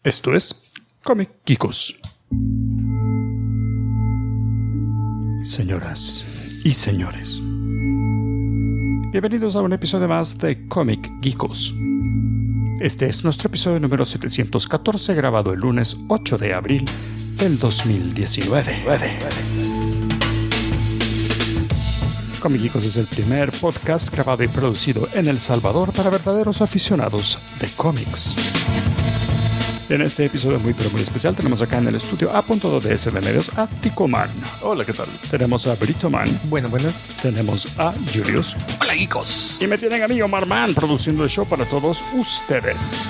Esto es Comic Geekos. Señoras y señores, bienvenidos a un episodio más de Comic Geekos. Este es nuestro episodio número 714, grabado el lunes 8 de abril del 2019. Comic Geekos es el primer podcast grabado y producido en El Salvador para verdaderos aficionados de cómics. En este episodio muy especial tenemos acá en el estudio A.2 de SM Medios a Ticoman. Hola, ¿qué tal? Tenemos a Britoman. Buenas. Tenemos a Julius. Hola, geekos. Y me tienen a mí, Omarman, produciendo el show para todos ustedes.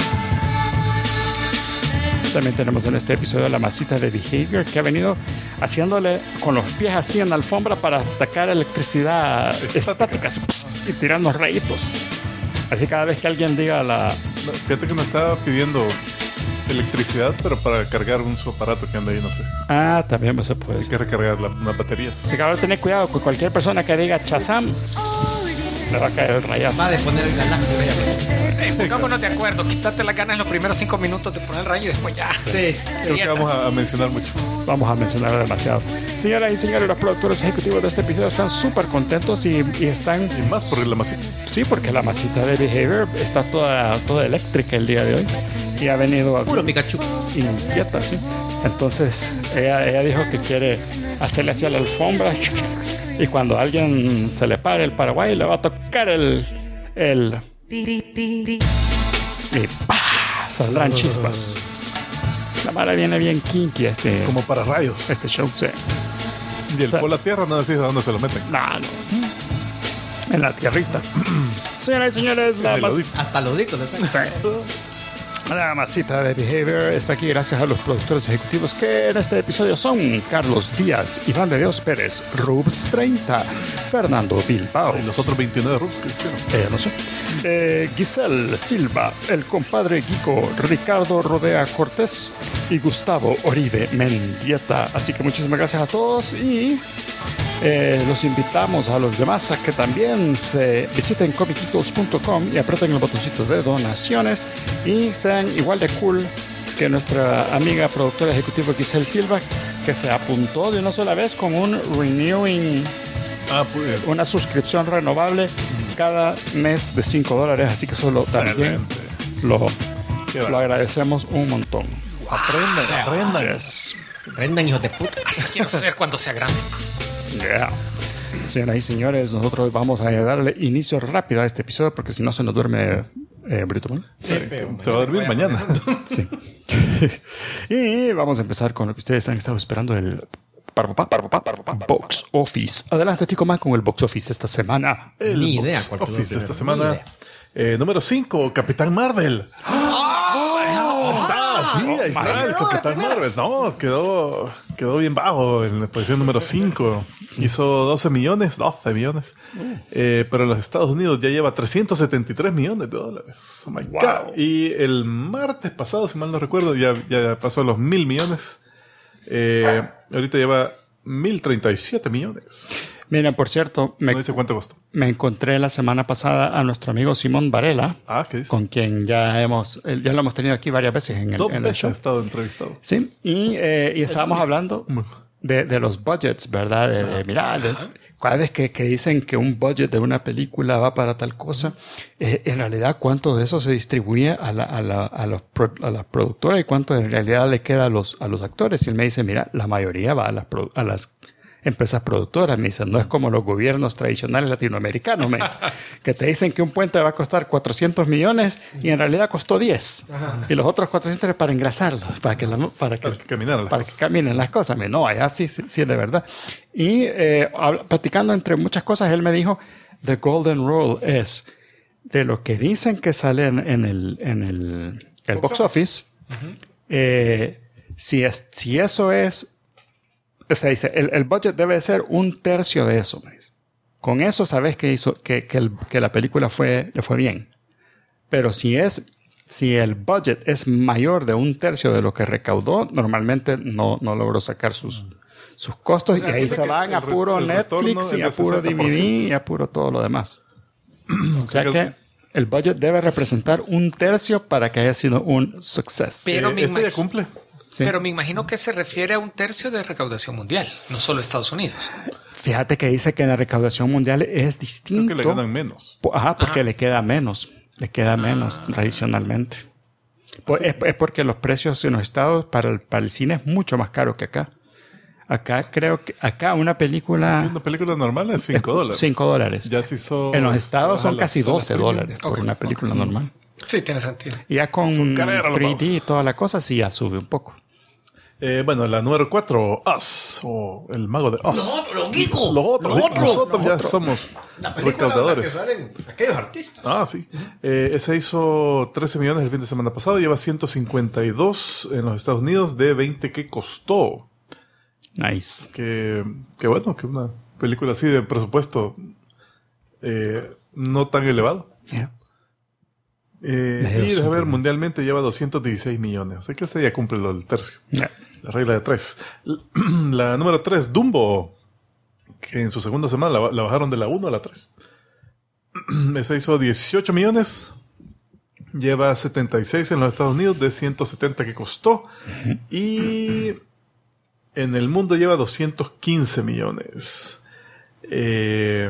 También tenemos en este episodio a la masita de Behavior, que ha venido haciéndole con los pies así en la alfombra para atacar electricidad estática así, y tirando rayitos. Así cada vez que alguien diga la... No, fíjate que me estaba pidiendo electricidad, pero para cargar su aparato que anda ahí, no sé. Ah, también se puede. Hay que recargar unas baterías. Así que ahora tener cuidado con cualquier persona que diga Chazam, le va a caer el rayazo. Va a poner el galán. Pongámonos de acuerdo. Quítate las ganas en los primeros 5 minutos de poner el rayo y después ya. Sí. Creo que vamos a mencionar mucho. Vamos a mencionar demasiado. Señoras y señores, los productores ejecutivos de este episodio están súper contentos y están... Y más por la masita. Sí, porque la masita de Behavior está toda eléctrica el día de hoy. Y ha venido... Puro Pikachu. Inquieta, sí. Entonces, ella dijo que quiere hacerle así a la alfombra. Y cuando alguien se le pare el Paraguay, le va a tocar el... Y ¡pah! Saldrán chispas. La mara viene bien kinky como para rayos. Este show, sí. Y el por la tierra no decís a dónde se lo meten. No. En la tierrita. Señoras y señores, hasta lo digo. La masita de Behavior está aquí gracias a los productores ejecutivos que en este episodio son Carlos Díaz, Iván de Dios Pérez, Rubs 30, Fernando Bilbao. Y los otros 29 Rubs que hicieron. No sé. Giselle Silva, el compadre Guico, Ricardo Rodea Cortés y Gustavo Oribe Mendieta. Así que muchísimas gracias a todos y los invitamos a los demás a que también se visiten comiquitos.com y aprieten el botoncito de donaciones y sean igual de cool que nuestra amiga productora ejecutiva Giselle Silva, que se apuntó de una sola vez con un renewing, una suscripción renovable cada mes de $5, así que eso también lo agradecemos un montón. Aprendan. Yes. Aprendan, hijos de puta. Así quiero ser cuando sea grande. Yeah. Señoras y señores, nosotros vamos a darle inicio rápido a este episodio porque si no se nos duerme Brito. Se va a dormir mañana. Sí. Y vamos a empezar con lo que ustedes han estado esperando, el Box Office. Adelante, Tico Man, con el Box Office esta semana. El Box Office de esta semana. Número 5, Capitán Marvel. Ahí está el Capitán Marvel. No, quedó bien bajo en la posición número 5. Hizo 12 millones. Pero en los Estados Unidos ya lleva $373 millones. Oh my God. Y el martes pasado, si mal no recuerdo, ya pasó los 1,000 millones. Ahorita lleva 1,037 millones. Miren, por cierto, no dice cuánto costó. Me encontré la semana pasada a nuestro amigo Simón Varela, ¿qué dice? con quien ya lo hemos tenido aquí varias veces en el show. Ha estado entrevistado. Sí, y estábamos hablando de los budgets, ¿verdad? Mira, cada vez que dicen que un budget de una película va para tal cosa, en realidad cuánto de eso se distribuye a la productora y cuánto en realidad le queda a los actores. Y él me dice, mira, la mayoría va a las empresas productoras. Me dicen, no es como los gobiernos tradicionales latinoamericanos, me dicen, que te dicen que un puente va a costar 400 millones y en realidad costó 10. Y los otros 400 es para engrasarlo, para que caminen las cosas. No, allá sí es de verdad. Y platicando entre muchas cosas, él me dijo, the golden rule es de lo que dicen que sale en el box office, si eso es... O sea, dice, el budget debe ser 1/3 de eso. Con eso sabes que la película le fue bien. Pero si el budget es mayor de 1/3 de lo que recaudó, normalmente no logró sacar sus costos. Y ahí se van a puro Netflix y a puro DVD y a puro todo lo demás. O sea que El budget debe representar 1/3 para que haya sido un suceso. Pero este ya cumple. Sí. Pero me imagino que se refiere a 1/3 de recaudación mundial, no solo Estados Unidos. Fíjate que dice que en la recaudación mundial es Creo distinto. que le ganan menos. Porque le queda menos. Le queda menos tradicionalmente. Es porque los precios en los estados para el cine es mucho más caro que acá. Acá creo que una película... Una película normal es $5. $5. Ya se hizo... En los estados son casi $12 por Ok, una película normal. Sí, tiene sentido. Y ya con Son careros los 3D y toda la cosa, sí ya sube un poco. Bueno, la número 4, Us, o El Mago de Oz. Nosotros Nosotros ya somos La película en la que recaudadores. salen aquellos artistas. Ah, sí. Ese hizo 13 millones el fin de semana pasado. Lleva 152 en los Estados Unidos de 20 que costó. Nice. Que bueno, que una película así de presupuesto no tan elevado. Yeah. Y déjame ver, mundialmente lleva 216 millones. O sea que este ya cumple el tercio. Yeah. La regla de 3. La número 3, Dumbo, que en su segunda semana la bajaron de la 1 a la 3. Esa hizo 18 millones. Lleva 76 en los Estados Unidos de 170 que costó. Y en el mundo lleva 215 millones. Que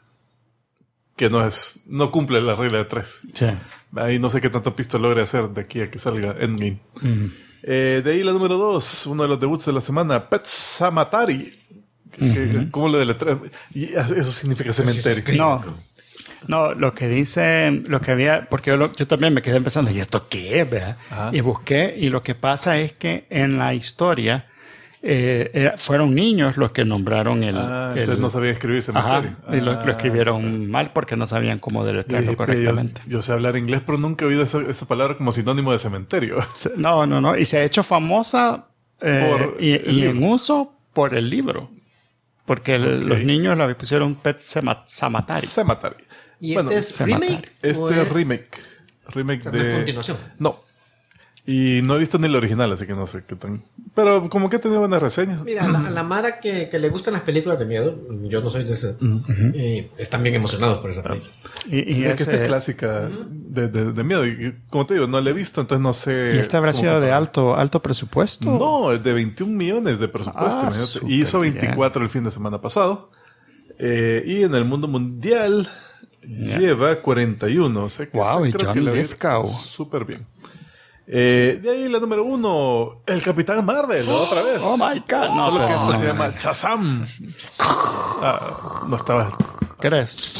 no cumple la regla de 3. Sí. Ahí no sé qué tanto pisto logre hacer de aquí a que salga Endgame. De ahí la número 2, uno de los debuts de la semana, Pet Sematary. ¿Cómo le deletrean? Y eso significa cementerio. No, lo que dice, lo que había, porque yo también me quedé pensando, ¿y esto qué es? ¿Verdad? Y busqué, y lo que pasa es que en la historia fueron niños los que nombraron entonces no sabían escribir cementerio. Y lo escribieron mal porque no sabían cómo deletrearlo correctamente. Yo sé hablar inglés, pero nunca he oído esa palabra como sinónimo de cementerio. No. Y se ha hecho famosa y en uso por el libro. Porque los niños la pusieron Pet Sematary. Sematary. ¿Y Bueno, este es remake? Este es remake. Remake ¿No es de... continuación? No. Y no he visto ni el original, así que no sé qué tan... Pero como que ha tenido buenas reseñas. Mira, a la Mara que le gustan las películas de miedo, yo no soy de ese, están bien emocionados por esa película. Y es que esta es clásica de miedo. Y como te digo, no la he visto, entonces no sé... ¿Y esta habrá sido de alto presupuesto? No, es de 21 millones de presupuesto. Y hizo 24 el fin de semana pasado. Y en el mundo mundial lleva 41. O sea que wow, y creo John que le va Lithgow. súper bien. De ahí la número 1, el Capitán Marvel, otra vez. Oh my God. No, Solo que pero esta se llama Shazam. No estaba. ¿Crees?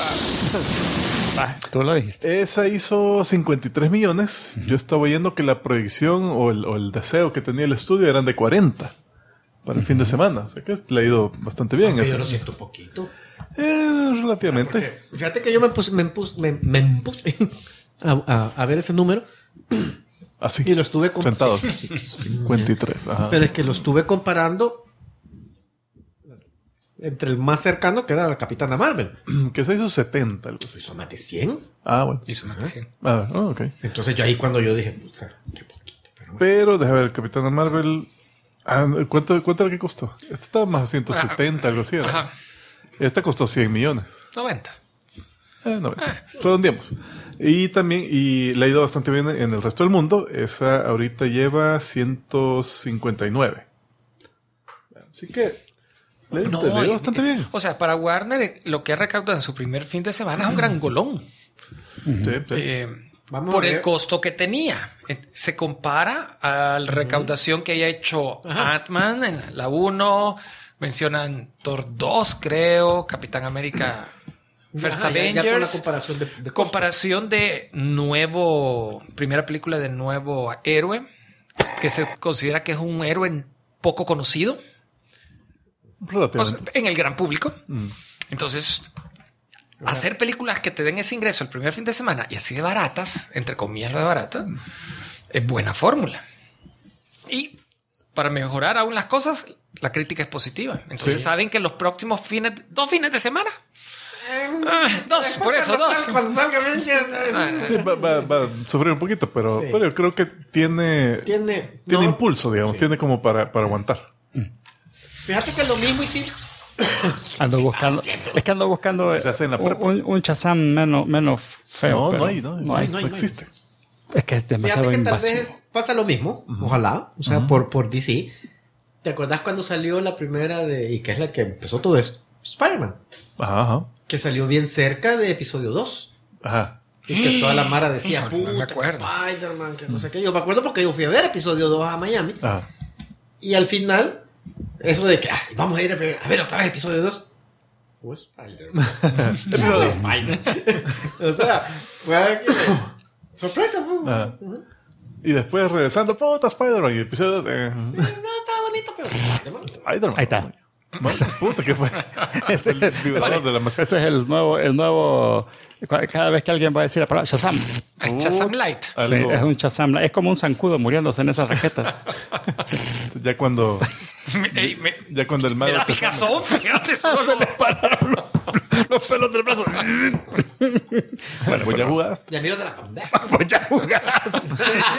Tú lo dijiste. Esa hizo 53 millones. Yo estaba oyendo que la proyección o el deseo que tenía el estudio eran de 40 para el fin de semana. O sea que le ha ido bastante bien. Yo lo siento un poquito. Relativamente. Fíjate que yo me puse a ver ese número. Así. Y lo estuve sentados. Sí. 53. Ajá. Pero es que lo estuve comparando entre el más cercano, que era la Capitana Marvel. Que se hizo 70, algo así. Hizo más de 100. Bueno. Hizo más que 100. Ok. Entonces yo ahí cuando yo dije, puta, qué poquito. Pero déjame ver, el Capitán Marvel. ¿Cuánto era que costó? Este estaba más a 170, algo así. Ajá. Esta costó 100 millones. 90. 90. Redondeamos. Y también, le ha ido bastante bien en el resto del mundo. Esa ahorita lleva 159. Así que le ha ido bastante bien. O sea, para Warner, lo que ha recaudado en su primer fin de semana es un gran golón. Sí. Vamos Por a ver. el costo que tenía. Se compara a la recaudación que haya hecho Ant-Man en la 1. Mencionan Thor 2, creo. Capitán América First Ajá, Avengers. ya con la comparación de costo. Comparación de primera película de nuevo héroe, que se considera que es un héroe poco conocido Relativamente. en el gran público. Entonces, hacer películas que te den ese ingreso el primer fin de semana y así de baratas, entre comillas lo de barata, es buena fórmula. Y para mejorar aún las cosas, la crítica es positiva. Entonces saben que los próximos dos fines de semana, dos. Cuando salga Avengers. Sí, va a sufrir un poquito, pero yo creo que tiene Tiene impulso, digamos. Tiene como para aguantar. Fíjate que lo mismo hicimos. Ando buscando. Es que ando buscando Si se hace en la prepa. un Shazam menos feo. No, pero no existe. Es que es demasiado Fíjate que tal invasivo. vez pasa lo mismo, ojalá, o sea, por DC. ¿Te acordás cuando salió la primera y que es la que empezó todo esto? Spider-Man. Ajá. Que salió bien cerca de episodio 2. Ajá. Y que toda la mara decía, No, no me puta, acuerdo. Spider-Man, que no sé qué. Yo me acuerdo porque yo fui a ver episodio 2 a Miami. Ajá. Y al final, eso de que vamos a ir a ver otra vez episodio 2. Fue Spider-Man. Fue Spider. O sea, fue que... sorpresa, pues. Ajá. Y después regresando, puta Spider-Man. Y episodio No, estaba bonito, pero Spider-Man. Ahí está. Bueno, puta, ¿qué fue? Ese, El vibrador de la ese es el nuevo. Cada vez que alguien va a decir la palabra Shazam. Shazam Light. Sí, Algo- es un Shazam. Es como un zancudo muriéndose en esas raquetas. ya cuando Ey, el mago mira, te picazón, fíjate solo. Se le pararon los pelos del brazo. bueno, pues ya jugaste. ya miro de la pendeja. Pues ya jugaste.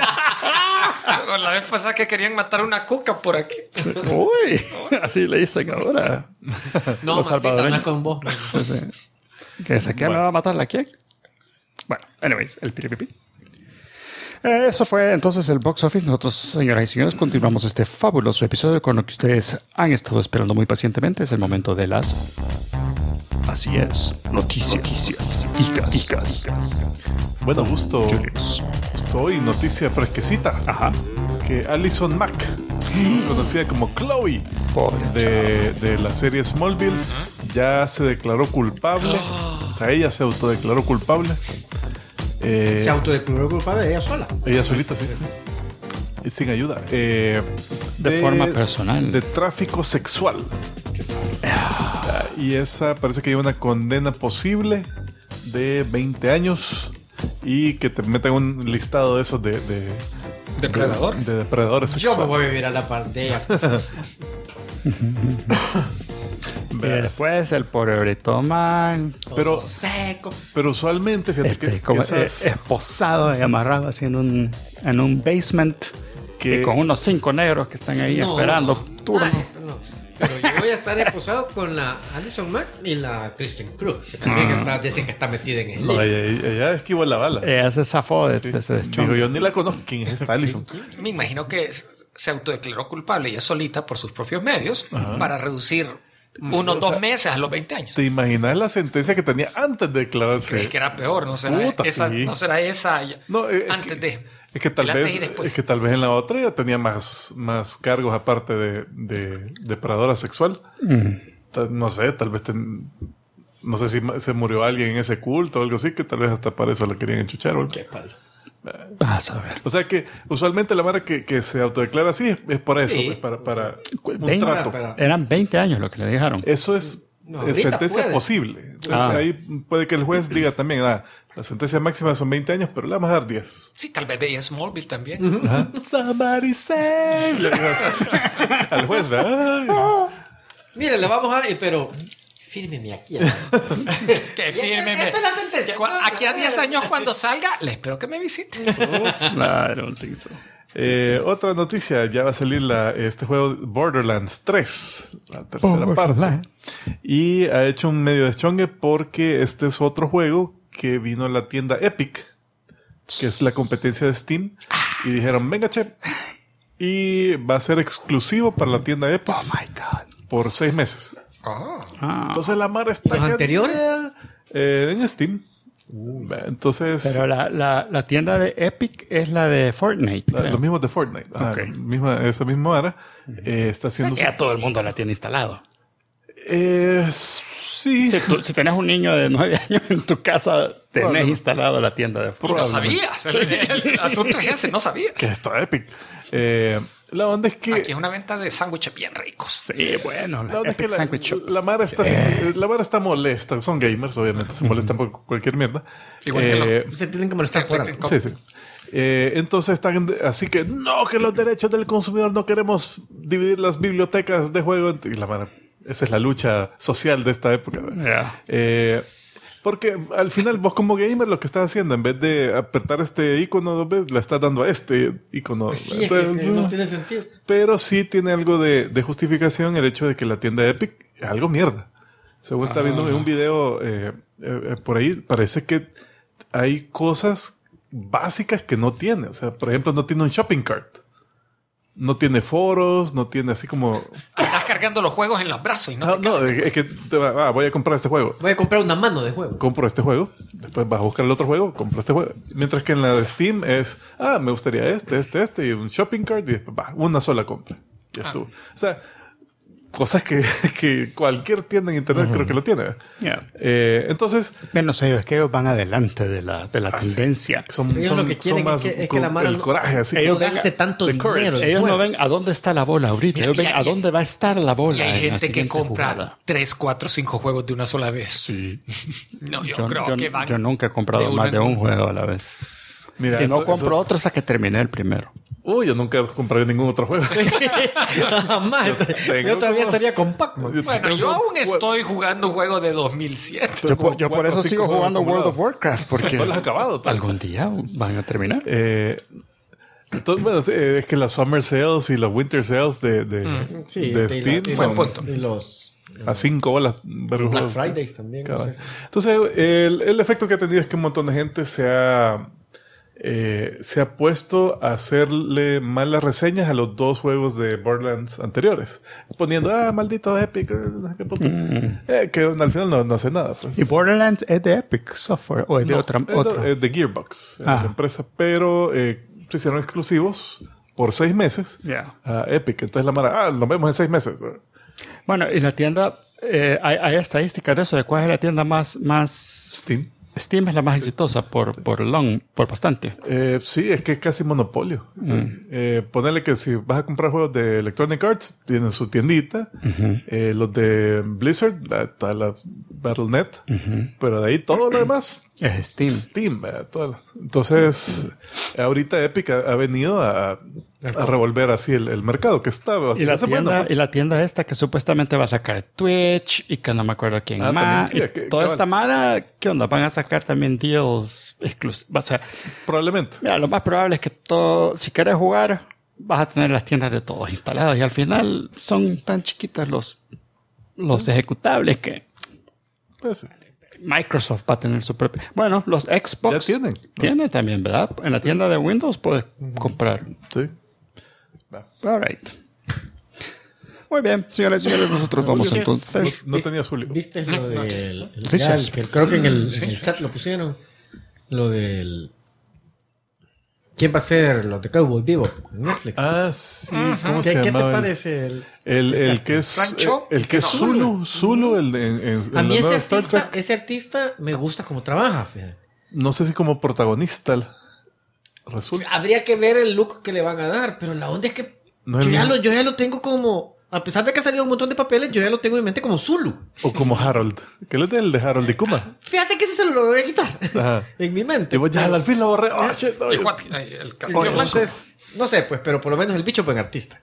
La vez pasada que querían matar una cuca por aquí. Uy, así le dicen ahora. No, Los masita, salvadoreños. habla con vos. Sí, sí. ¿Que se queda me va a matar la quién? Bueno, anyways, el piripipi. Eso fue entonces el box office. Nosotros, señoras y señores, continuamos este fabuloso episodio con lo que ustedes han estado esperando muy pacientemente. Es el momento de las... Así es, noticias. Ticas. Bueno, justo Julius. hoy noticia fresquecita. Ajá. Que Allison Mack, conocida como Chloe Pobre de la serie Smallville, ya se declaró culpable. O sea, ella se autodeclaró culpable. Se autodeclaró culpable de ella sola. Ella solita, sí. Y sin ayuda. De forma personal. De tráfico sexual. Y esa parece que hay una condena posible de 20 años y que te meten un listado de esos de Depredadores. de depredadores Yo sexuales. me voy a vivir a la par de ella. Y Verás. después el pobrebrito man. Pero, Seco. pero usualmente, fíjate que Como esas- esposado y amarrado así en un basement. Que- Y con unos 5 negros que están ahí No. esperando turno. Ay, no. Pero yo voy a estar esposado con la Alison Mack y la Kristen Krug, que también dicen que está metida en el no, lío. ella esquivó la bala. Ella se zafó de Sí. ese Digo, deschongo. yo ni la conozco. ¿Quién es esta Allison? Me imagino que se autodeclaró culpable ella solita por sus propios medios para reducir unos 2 meses a los 20 años. ¿Te imaginas la sentencia que tenía antes de declararse? Creí que era peor, ¿no será Puta, esa? sí. ¿No será esa No, antes de? Es que tal el antes y vez, después. es que tal vez en la otra ya tenía más cargos aparte de depredadora sexual. No sé, tal vez no sé si se murió alguien en ese culto o algo así, que tal vez hasta para eso la querían enchuchar o algo. Qué palo. Vas a ver. O sea que usualmente la madre que se autodeclara así es por eso, Sí, pues, para un 20, trato. para- Eran 20 años lo que le dejaron. Eso es No, ahorita sentencia puede. posible. Entonces, Ah. ahí puede que el juez diga también, la sentencia máxima son 20 años, pero le vamos a dar 10. Sí, tal vez veía Smallville también. Ajá. Somebody save. Le digo así. Al juez, ¿verdad? Mire, le vamos a... pero... fírmeme aquí. Que fírmeme. Esta es la sentencia. Aquí a 10 años cuando salga, le espero que me visite. I don't think so. Otra noticia, ya va a salir este juego Borderlands 3, la tercera parte. Y ha hecho un medio deschongue porque este es otro juego que vino a la tienda Epic, que es la competencia de Steam. Y dijeron, venga, che. Y va a ser exclusivo para la tienda Epic Oh my God. por 6 meses. Oh. Entonces la Mara está... ¿Los anteriores? En Steam. Entonces... Pero la tienda de Epic es la de Fortnite. creo. Los mismos de Fortnite. Ajá, Ok. esa misma Mara está haciendo... Ya todo el mundo la tiene instalado. Sí. Si tenés un niño de 9 años en tu casa, tenés Probablemente. instalado la tienda de No Fortnite. sabías. El asunto es ese, no sabías. Que esto es Epic. La onda es que... Aquí es una venta de sándwiches bien ricos. Sí, bueno, La la onda es que Epic Sandwich Shop. la Mara está molesta. Son gamers, obviamente. Se molestan por cualquier mierda. Igual que Se tienen que molestar por algo. Sí, sí. Entonces están así que no, que los derechos del consumidor no queremos dividir las bibliotecas de juego. Y la Mara, esa es la lucha social de esta época. Yeah. Porque al final vos como gamer lo que estás haciendo, en vez de apretar este icono 2 veces, le estás dando a este icono. Pues sí, es que no tiene sentido. Pero sí tiene algo de justificación el hecho de que la tienda Epic es algo mierda. Según está viendo un video por ahí, parece que hay cosas básicas que no tiene. O sea, por ejemplo, no tiene un shopping cart. No tiene foros, no tiene así como... Estás cargando los juegos en los brazos y no, es que voy a comprar este juego. Voy a comprar una mano de juego. Compro este juego, después vas a buscar el otro juego, compro este juego. Mientras que en la de Steam es, me gustaría este, y un shopping cart, y después una sola compra. Ya estuvo. O sea, cosas que cualquier tienda en internet creo que lo tiene. Yeah. Entonces... No sé, es que ellos van adelante de la tendencia. Ellos lo que quieren es que la mano el coraje, así ellos gaste tanto dinero. Ellos no ven a dónde está la bola ahorita. Ellos ven a dónde va a estar la bola. Y hay gente que compra jugada. 3, 4, 5 juegos de una sola vez. Sí. No, yo creo que van... Yo nunca he comprado más de un juego a la vez. Mira, y no compro otro hasta que terminé el primero. Yo nunca compré ningún otro juego. Jamás. Yo todavía estaría con Pac-Man. Bueno, yo aún estoy jugando un juego de 2007. Yo por eso sigo jugando World of Warcraft, porque no lo has acabado. Algún día van a terminar. Entonces, bueno, es que las Summer Sales y los Winter Sales de Steam Buen punto. Y los... a $5. Black Fridays también. No sé. Entonces, el efecto que ha tenido es que un montón de gente se ha puesto a hacerle malas reseñas a los 2 juegos de Borderlands anteriores, poniendo maldito Epic, no sé qué puto. Que al final no hace nada, pues. ¿Y Borderlands es de Epic Software o es de otra? Es de Gearbox, la empresa, pero se hicieron exclusivos por 6 meses a Epic. Entonces la mara, nos vemos en 6 meses. Bueno, y la tienda, hay estadísticas de eso, de cuál es la tienda más Steam. Steam es la más exitosa por bastante. Sí, es que es casi monopolio. Ponerle que si vas a comprar juegos de Electronic Arts, tienen su tiendita. Los de Blizzard, está la Battle.net. Pero de ahí todo lo demás es Steam. Entonces, ahorita Epic ha venido a revolver así el mercado que estaba. Y la tienda esta que supuestamente va a sacar Twitch y que no me acuerdo quién más. También, sí, toda esta mala, ¿qué onda? Van a sacar también deals exclusivos. O sea, probablemente. Mira, lo más probable es que si quieres jugar, vas a tener las tiendas de todos instaladas y al final son tan chiquitas los ejecutables que... Pues sí. Microsoft va a tener su propio... Bueno, los Xbox ya tienen también, ¿verdad? En la tienda de Windows puedes comprar. Sí. All right. Muy bien, señores y señores, nosotros vamos entonces. No tenías Julio. ¿Viste lo del... creo que en el chat lo pusieron. Lo del... ¿Quién va a ser los de Cowboy Vivo en Netflix? Sí. ¿Cómo se llama? ¿Qué te parece el que es ¿Rancho? El que es Zulu, a mí ese artista me gusta cómo trabaja, fíjate. No sé si como protagonista resulta. Habría que ver el look que le van a dar, pero la onda es que yo ya lo tengo como... A pesar de que ha salido un montón de papeles, yo ya lo tengo en mente como Zulu. O como Harold. Que es el de Harold y Kuma. Fíjate que ese se lo voy a quitar. En mi mente. Y vos ya al fin lo borré. El castillo blanco. Entonces, no sé, pues, pero por lo menos el bicho es buen artista.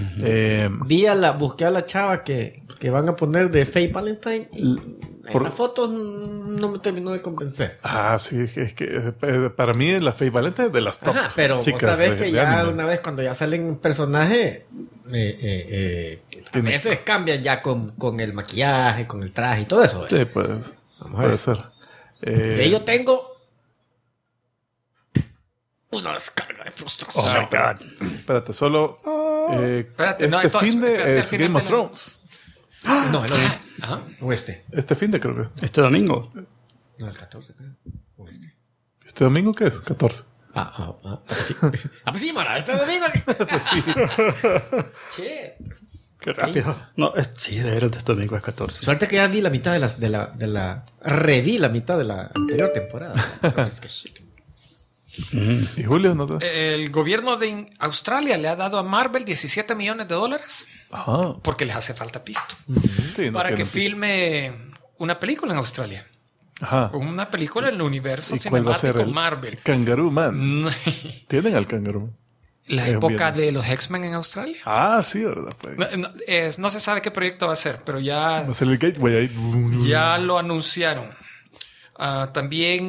Busqué a la chava que van a poner de Faye Valentine y en la foto no me terminó de convencer. Sí, es que para mí la Faye Valentine es de las top. Pero chicas vos sabés que de ya anime. una vez cuando ya salen personajes, a veces cambian ya con el maquillaje, con el traje y todo eso. Sí, puede ser. Yo tengo una descarga de frustración. Oh my God. Espérate, solo Espérate, fin de espérate, es Game of Thrones. No, el otro. O este. Este fin de creo que. Este domingo. No, el 14, creo. O este. ¿Este domingo qué es? 14. Pues sí. Pues sí, mara, este domingo. Pues sí. Che. Qué rápido. No, sí, de veras, este domingo es 14. Suerte que ya vi la mitad reví la mitad de la anterior temporada. Es que sí. ¿Y Julio no te... El gobierno de Australia le ha dado a Marvel $17 millones porque les hace falta pisto. Sí, para que pisto. filme una película en Australia. Una película en el universo ¿Y cuál va a ser cinemático Marvel. Kangaroo Man? Tienen al Kangaroo Man. La época de los X-Men en Australia. Sí, ¿verdad? Pues. No se sabe qué proyecto va a ser, pero ya... Va a ser el Gateway ahí. Ya lo anunciaron. También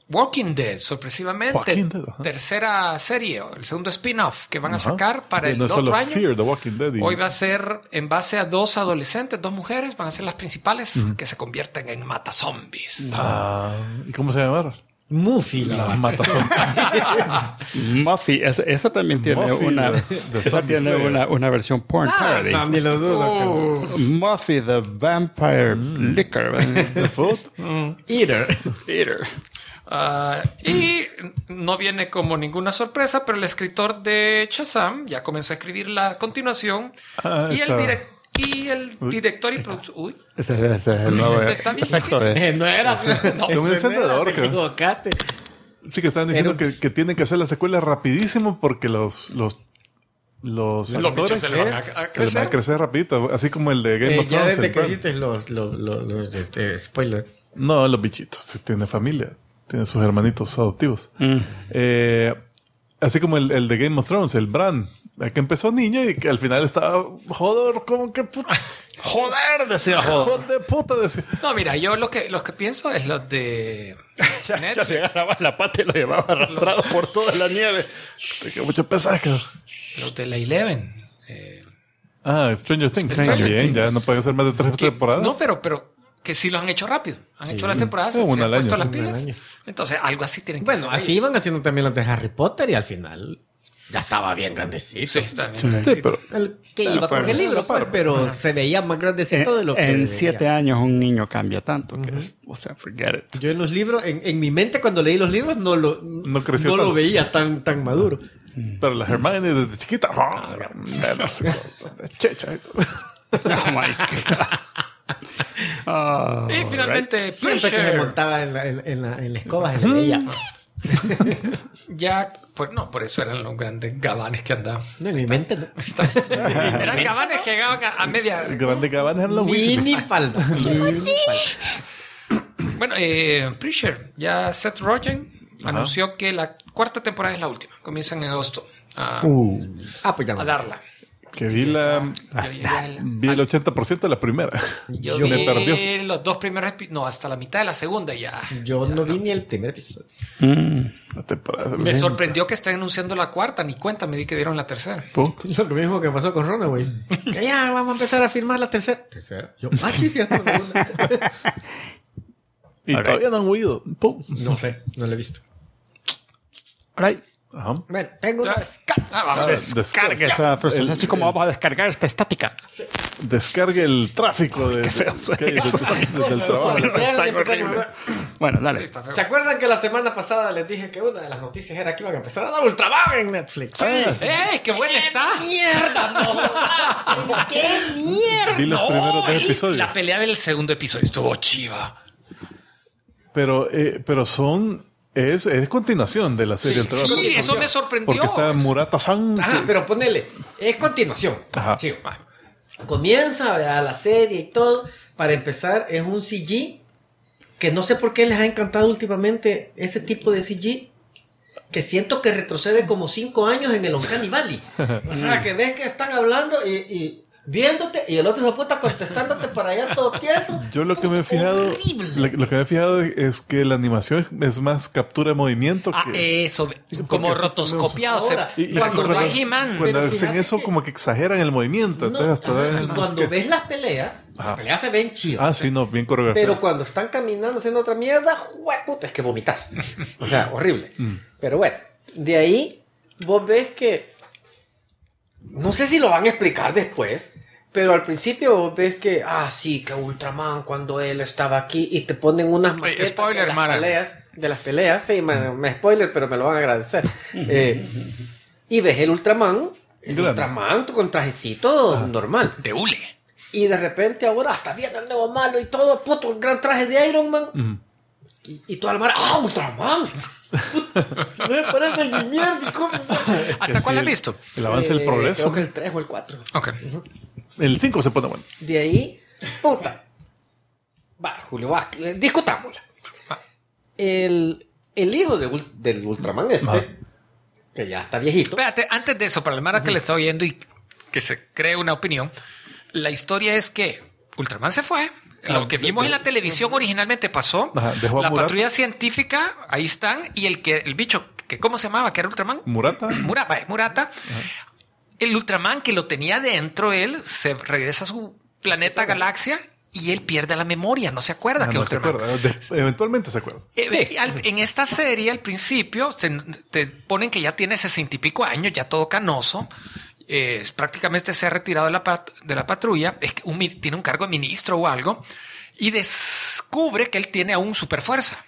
Walking Dead, sorpresivamente. Walking Dead, ajá. Tercera serie, el segundo spin-off que van a Ajá. sacar para el No otro solo año. Fear the Walking Dead. Hoy va a ser en base a 2 adolescentes, 2 mujeres, van a ser las principales que se convierten en matazombies. ¿Y cómo se llama? Muffy, La matazón. Muffy, esa también tiene Muffy una, de esa Zombie tiene Slayer. una versión porn parody. También lo dudo. Muffy the Vampire Liquor ¿The Food? Eater. Eater. Y no viene como ninguna sorpresa, pero el escritor de Shazam ya comenzó a escribir la continuación. Y el director y productor. Uy, Ese es el nuevo Ese está bien. efecto de... No era. Es un encendedor, Te creo. equivocaste. Sí, que están diciendo Pero- que tienen que hacer la secuela rapidísimo porque los bichos actores se le van a se les van a crecer. crecer rapidito, así como el de Game of Ya Thrones. desde el que Bran. dijiste los spoilers. No, los bichitos. Sí, tiene familia. Tiene sus hermanitos adoptivos. Así como el de Game of Thrones, el Bran. Que empezó niño y que al final estaba... Joder, ¿cómo que puta? Joder, decía joder. Joder de puta, decía. No, mira, yo lo que pienso es los de Ya Netflix. le agarraba la pata y lo llevaba arrastrado por toda la nieve. Que mucho pesaje. Los de la Eleven. Stranger Things. Stranger También, Things. ya no puede ser más de 3 Que- temporadas. No, pero que sí los han hecho rápido. Han hecho las temporadas, se una han al puesto año, las sí, una al pilas. año. Entonces, algo así tienen que Bueno, hacer así ellos. iban haciendo también los de Harry Potter y al final ya estaba bien grandecito. Sí, está bien. Sí, pero El que iba con pero- el libro, pues, pero se veía más grandecito de lo que En debería. 7 años un niño cambia tanto que, o sea, forget it. Yo en los libros, en mi mente cuando leí los libros no lo creció lo tanto. veía tan maduro. Pero la Hermione desde chiquita. Checha. Oh my God. Oh, Y finalmente, Siempre que se Preacher. montaba en la escoba se le veía. Ya, pues no, por eso eran los grandes gabanes que andaban. No, en mi mente no. Eran gabanes que llegaban a media. Grande cabanas eran los Weasley. Mini falda. Mini falda. Bueno, Preacher, ya Seth Rogen anunció que la 4ª temporada es la última. Comienzan en agosto a Pues ya a va. darla. Que vi el 80% de la primera. Yo Me vi perdió. los 2 primeros no, hasta la mitad de la segunda y ya. Yo no vi ni el primer episodio. La temporada. Me sorprendió que estén anunciando la 4ª, ni cuenta me di que dieron la 3ª. Puta. Lo mismo que pasó con Runaways. Que ya vamos a empezar a filmar la tercera. Yo, sí, ya está la segunda. Y todavía no han huido. Pum. No sé, no lo he visto. right. Ajá. Bueno, tengo una Vamos. Descarga esa frustración. Así como vamos a descargar esta estática. Descargue el tráfico de. Qué feo suena. que hay desde el trabajo. Está horrible. Bueno, dale. Sí, está feo. ¿Se acuerdan que la semana pasada les dije que una de las noticias era que iban a empezar a dar Ultraman en Netflix? ¡Eh! ¡Qué buena está! ¡Mierda! No. ¡Qué mierda! Vi los primeros 2 La episodios. pelea del segundo episodio estuvo chiva. Pero son. Es continuación de la serie del trabajo. Sí, eso me sorprendió. Porque está Murata-san. Ajá, pero ponele, es continuación. Ajá. Sí, va. Comienza ¿verdad? La serie y todo. Para empezar, es un CG que no sé por qué les ha encantado últimamente ese tipo de CG. Que siento que retrocede como 5 años en el Uncanny Valley. O sea, que ves que están hablando y viéndote y el otro hijo de puta contestándote para allá todo tieso. Yo lo que me he fijado. Horrible. Lo que me he fijado es que la animación es más captura de movimiento que. Eso, como Porque rotoscopiado. ahora, Cuando cuando va ves- He-Man. Cuando Pero hacen fíjate eso, que- como que exageran el movimiento. No, Entonces, hasta ajá, y no sé cuando qué. ves las peleas se ven chidas. Sí, no, bien coreografiado. Pero cuando están caminando haciendo otra mierda, jueputa, es que vomitas. O sea, horrible. Pero bueno, de ahí vos ves que no sé si lo van a explicar después, pero al principio vos ves que sí, que Ultraman cuando él estaba aquí y te ponen unas maquetas spoiler, de las Mara. peleas, sí, me spoiler, pero me lo van a agradecer. Y ves el Ultraman con trajecito normal. De hule. Y de repente ahora hasta viene el nuevo malo y todo, puto, el gran traje de Iron Man. Y toda la mara, Ultraman. Puta, no me parece ni mierda. ¿Cómo fue? ¿Hasta cuál has visto? El avance del progreso. Creo que el 3 o el 4. Ok. El 5 se pone bueno. De ahí, puta. Va, Julio, va, discutámosla. El hijo del Ultraman que ya está viejito. Espérate, antes de eso, para el Mara que le está oyendo y que se cree una opinión, la historia es que Ultraman se fue, Lo que vimos en la televisión originalmente pasó. Ajá, dejó a La Murata. patrulla científica, ahí están. Y el bicho, que ¿cómo se llamaba? ¿Que era Ultraman? Murata. Murata. El Ultraman que lo tenía dentro, él se regresa a su planeta galaxia y él pierde la memoria. No se acuerda que No se Ultraman. acuerda. Eventualmente se acuerda. En esta serie, al principio, te ponen que ya tiene 60 y pico años, ya todo canoso. Prácticamente se ha retirado de la patrulla. Tiene un cargo de ministro o algo. Y descubre que él tiene aún super fuerza.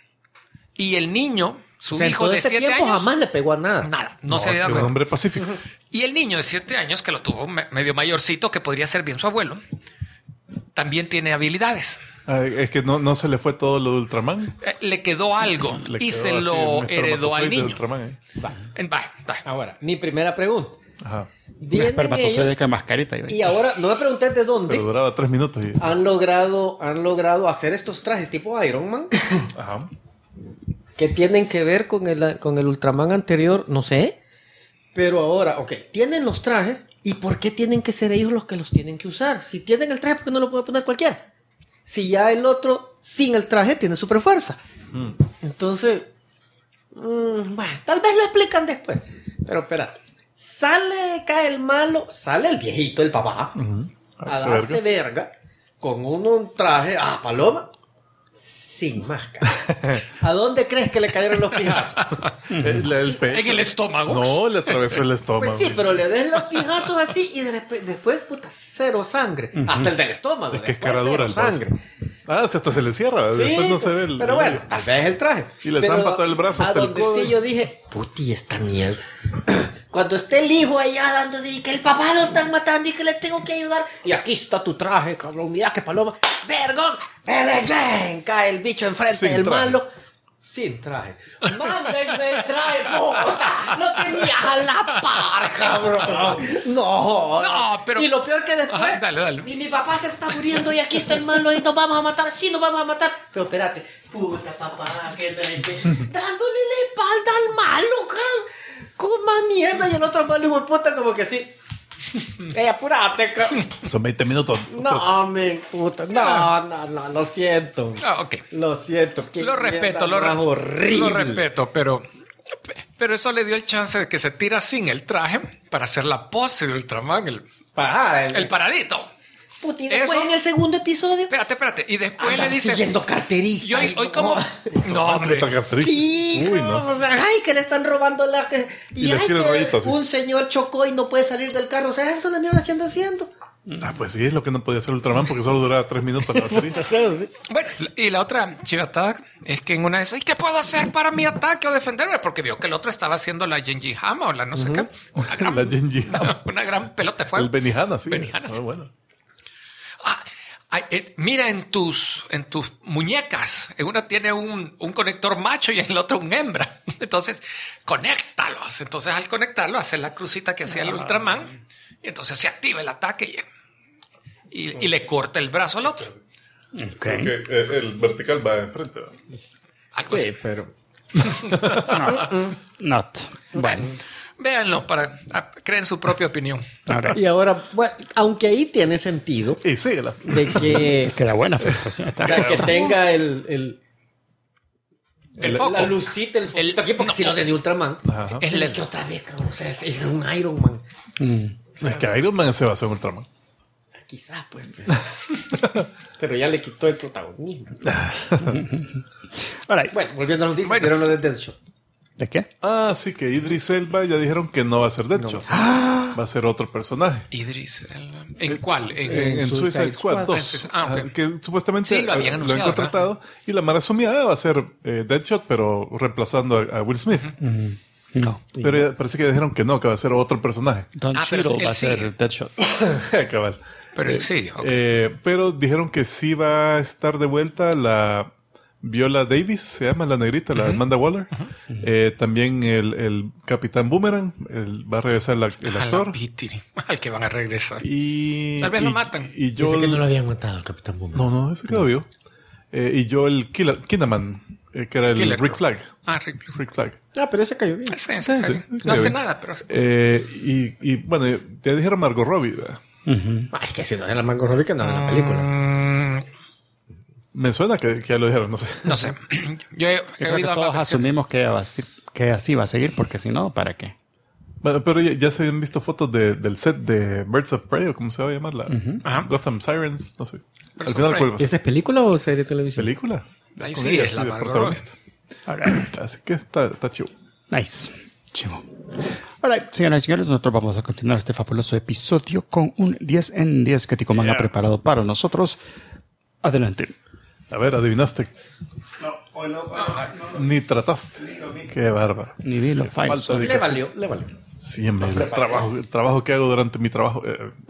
Y el niño, su hijo todo de este 7 tiempo años, jamás le pegó a nada. nada, no se había dado que un cuenta. hombre pacífico. Y el niño de 7 años, que lo tuvo medio mayorcito, que podría ser bien su abuelo, también tiene habilidades. Es que no se le fue todo lo de Ultraman. Le quedó algo Le y quedó se así lo un heredó al espermatozoide de niño. Ultraman ahí. Va. Ahora, mi primera pregunta. Ajá. Un Vienen espermatozoide ellos que mascarita. y ahora, no me pregunté de dónde Pero duraba 3 minutos. Y... han logrado hacer estos trajes tipo Iron Man Ajá. que tienen que ver con el Ultraman anterior, no sé. Pero ahora, ok, tienen los trajes y ¿por qué tienen que ser ellos los que los tienen que usar? Si tienen el traje, ¿por qué no lo puede poner cualquiera? Si ya el otro sin el traje tiene super fuerza. Entonces, bueno, tal vez lo explican después. Pero espérate. Cae el malo, sale el viejito, el papá, a Hace darse verga con un traje a paloma sin máscara. ¿A dónde crees que le cayeron los pijazos? El pecho. En el estómago. No, le atravesó el estómago. Pues sí, pero le des los pijazos así y después, puta, cero sangre. Hasta el del estómago. Es que es después cara dura cero el sangre. Hasta se le cierra. Sí, Después no se ve pero bueno, tal vez el traje. Y le Pero zampa todo el brazo a hasta el donde codo. sí yo dije, puti, esta mierda. Cuando esté el hijo allá dándose y que el papá lo están matando y que le tengo que ayudar. Y aquí está tu traje, cabrón. Mira qué paloma. ¡Vergón! ¡Ven! Cae el bicho enfrente Sin del traje. malo. Sin traje. ¡Mándenme el traje, puta! ¡Lo tenías a la par, cabrón! ¡No! No, pero- Y lo peor que después... Ajá, dale. Y mi papá se está muriendo y aquí está el malo y nos vamos a matar. Sí, nos vamos a matar. Pero espérate. Puta, papá, dándole la espalda al malo, cabrón. ¿Cómo más mierda? Y el otro malo, hijo de puta, como que sí. Apúrate, cabrón. Son 20 minutos. No, men, puta. No, lo siento. Ok. Lo siento. Qué Lo respeto, mierda más horrible. lo respeto, pero eso le dio el chance de que se tira sin el traje para hacer la pose de Ultraman, el paradito. Puta, y después Eso- en el segundo episodio. Espérate. Y después Andan le dice... siguiendo carterista. Y hoy como... No. No, hombre. Puta carterista. Sí, Uy, no. no. O sea, ay, que le están robando la... Y le ay, quiere que rayito, sí. un señor chocó y no puede salir del carro. O sea, eso es la mierda que anda haciendo. Pues sí, es lo que no podía hacer Ultraman porque solo duraba 3 minutos la batería. Bueno, y la otra chivatada es que en una de esas, ¿y qué puedo hacer para mi ataque o defenderme? Porque vio que el otro estaba haciendo la Genji Hama o la no sé qué. La Genji Hama. Una gran pelota de fuego. El Benihana, sí. Benihana, sí. Bueno. Mira en tus muñecas, en una tiene un conector macho y en el otro un hembra. Entonces, conéctalos. Entonces, al conectarlo, hace la crucita que hacía el Ultraman y entonces se activa el ataque y le corta el brazo al otro. Okay. Porque el vertical va enfrente. Algo así. pero... Not. Bueno. Véanlo para creen su propia opinión. Ahora, Y ahora, bueno, aunque ahí tiene sentido Y síguela. de que... que era buena frustración. O sea, que tenga el foco. la lucita, el foquito aquí, porque si lo tenía Ultraman. Ajá. Es Es lento. que otra vez, cabrón. O sea, es un Iron Man. Es que Iron Man se basó en Ultraman. Quizás, pues. Pero ya le quitó el protagonismo. All right. Bueno, volviendo a los noticias, Bueno. vieron lo de Deadshot. ¿De qué? Sí, que Idris Elba ya dijeron que no va a ser Deadshot. Va a ser otro personaje. Idris, ¿en cuál? En Suicide Squad 2. Ok. Ajá, que supuestamente Sí, lo habían han anunciado, contratado. Y la Mara asumía va a ser Deadshot, pero reemplazando a Will Smith. No. Pero ya parece que dijeron que no, que va a ser otro personaje. Don pero Cheadle él va a sigue. ser Deadshot. Cabal. Pero sí, ok. Pero dijeron que sí va a estar de vuelta la Viola Davis, se llama la negrita, la Amanda Waller. También el Capitán Boomerang, va a regresar el actor. Al que van a regresar. Y, Tal vez lo matan. Y Dice Joel, que no lo habían matado al Capitán Boomerang. no, ese quedó vivo. Y Joel Kinnaman, que era el Killer Rick Crow. Flag. Rick. Flag. Ah, pero ese cayó bien. Sí, Sí, está bien. sí, No hace bien. nada, pero... Y bueno, te dijeron Margot Robbie, ¿verdad? Ah, es que si no es la Margot Robbie que no en la película. Me suena que ya lo dijeron, no sé. No sé. Yo he Creo que oído todos hablar asumimos que así va a seguir, porque si no, ¿para qué? Bueno, pero ya se habían visto fotos del set de Birds of Prey, o como se va a llamar, Ajá. Gotham Sirens, no sé. Birds Al final, of ¿cuál va a ser? ¿Esa es película o serie de televisión? ¿Película? Ahí Con sí, ella, es la de Margot protagonista. Alright. Así que está chivo. Nice. Chivo. Alright, señoras y señores, nosotros vamos a continuar este fabuloso episodio con un 10 en 10 que Ticoman ha preparado para nosotros. Adelante. A ver, adivinaste. No, hoy no. Ni trataste. Qué bárbaro. Ni vi los files. Falta de Le valió. siempre el trabajo que hago durante mi trabajo.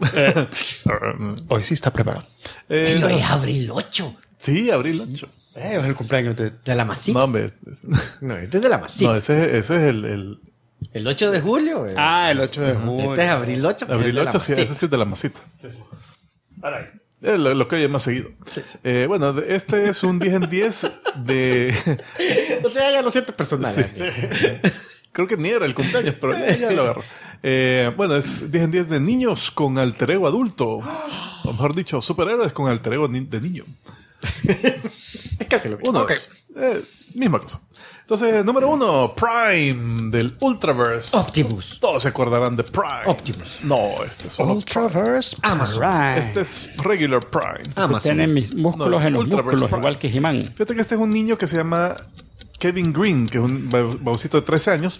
Hoy sí está preparado. Pero es abril 8. Sí, abril 8. Es el cumpleaños De la masita. No, hombre. No, este es de la masita. No, ese es el El 8 de julio. el 8 de julio. Este es abril 8. pues abril es de la 8, sí, masita. ese sí es de la masita. Alright. Lo que oye más seguido. Bueno, este es un 10 en 10 de... O sea, ya lo siento personal. Sí. Creo que ni era el cumpleaños, pero ya lo agarro. Bueno, es 10 en 10 de niños con alter ego adulto. O mejor dicho, superhéroes con alter ego de niño. Es casi lo mismo. Uno Ok. misma cosa. Entonces, número 1, Prime del Ultraverse. Optimus. Todos se acordarán de Prime. Optimus. No, este es solo Ultraverse. Amazon. Alright. Este es regular Prime. Amazon. Tiene mis músculos No, es en los Ultraverse músculos, Prime. igual que He-Man. Fíjate que este es un niño que se llama Kevin Green, que es un babocito de 13 años.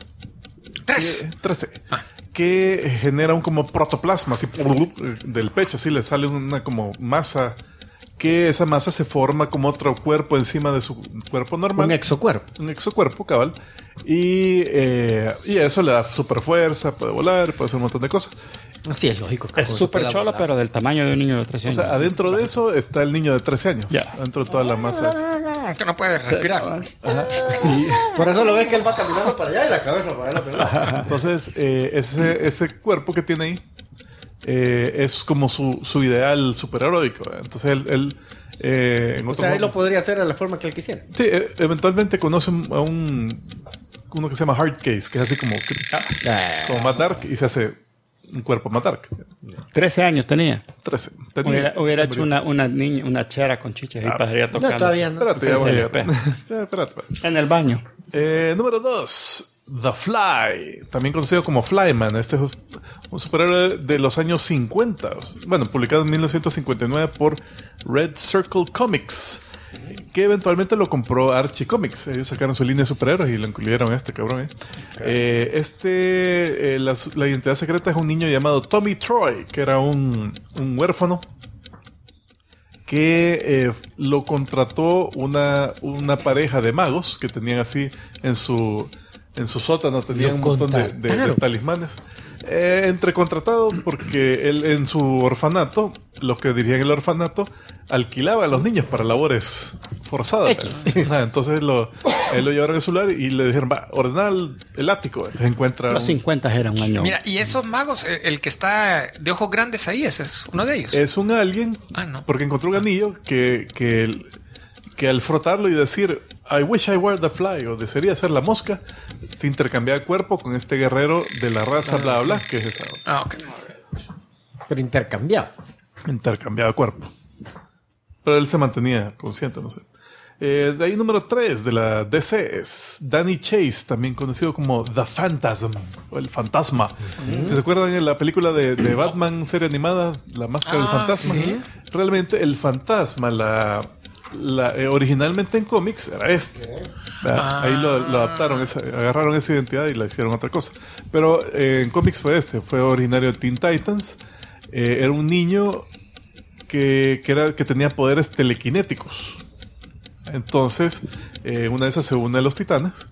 13. Que genera un como protoplasma así, del pecho, así le sale una como masa, que esa masa se forma como otro cuerpo encima de su cuerpo normal. Un exocuerpo. Un exocuerpo, cabal. Y eso le da super fuerza, puede volar, puede hacer un montón de cosas. Así es lógico. Es súper cholo, pero del tamaño de un niño de 13 O años. sea, adentro de eso está el niño de 13 años. Ya. Dentro de toda la masa. esa. que no puede respirar. Por eso lo ves que él va caminando para allá y la cabeza para el otro lado. Entonces, ese cuerpo que tiene ahí es como su ideal superheroico. Entonces, él en O otro sea, él modo- lo podría hacer a la forma que él quisiera. Sí, eventualmente conoce a uno que se llama Hardcase, que es así como Matt Dark, y se hace un cuerpo Matt Dark. 13 años tenía. 13. Hubiera hecho una chera con chiches y pasaría tocando. No, todavía no. Espérate, ya voy a llegar. FDLP. Ya, espérate. En el baño. Número 2. The Fly, también conocido como Flyman. Este es un superhéroe de los años 50. Bueno, publicado en 1959 por Red Circle Comics, que eventualmente lo compró Archie Comics. Ellos sacaron su línea de superhéroes y lo incluyeron a este cabrón. La identidad secreta es un niño llamado Tommy Troy, que era un huérfano que lo contrató una pareja de magos que tenían así en su sótano, tenían un montón de talismanes. Entre contratados porque él en su orfanato, los que dirigían el orfanato, alquilaba a los niños para labores forzadas. Entonces él lo llevaron a su lugar y le dijeron, va, ordenar el ático. Entonces encuentra Los 50 era un año. Mira, y esos magos, el que está de ojos grandes ahí, ese es uno de ellos. es un alien, No. porque encontró un anillo que al frotarlo y decir I wish I were the fly, o desearía ser la mosca, se intercambiaba cuerpo con este guerrero de la raza bla bla, que es esa. Ok. Pero intercambiado. Intercambiaba cuerpo. Pero él se mantenía consciente, no sé. De ahí número 3 de la DC es Danny Chase, también conocido como The Phantasm, o el fantasma. Si se acuerdan en la película de Batman, serie animada, La Máscara del Fantasma, ¿sí? realmente el fantasma, originalmente en cómics era este. Ahí lo adaptaron, agarraron esa identidad y la hicieron otra cosa. Pero en cómics fue originario de Teen Titans. Era un niño que tenía poderes telequinéticos. Entonces, una de esas se une a los titanes.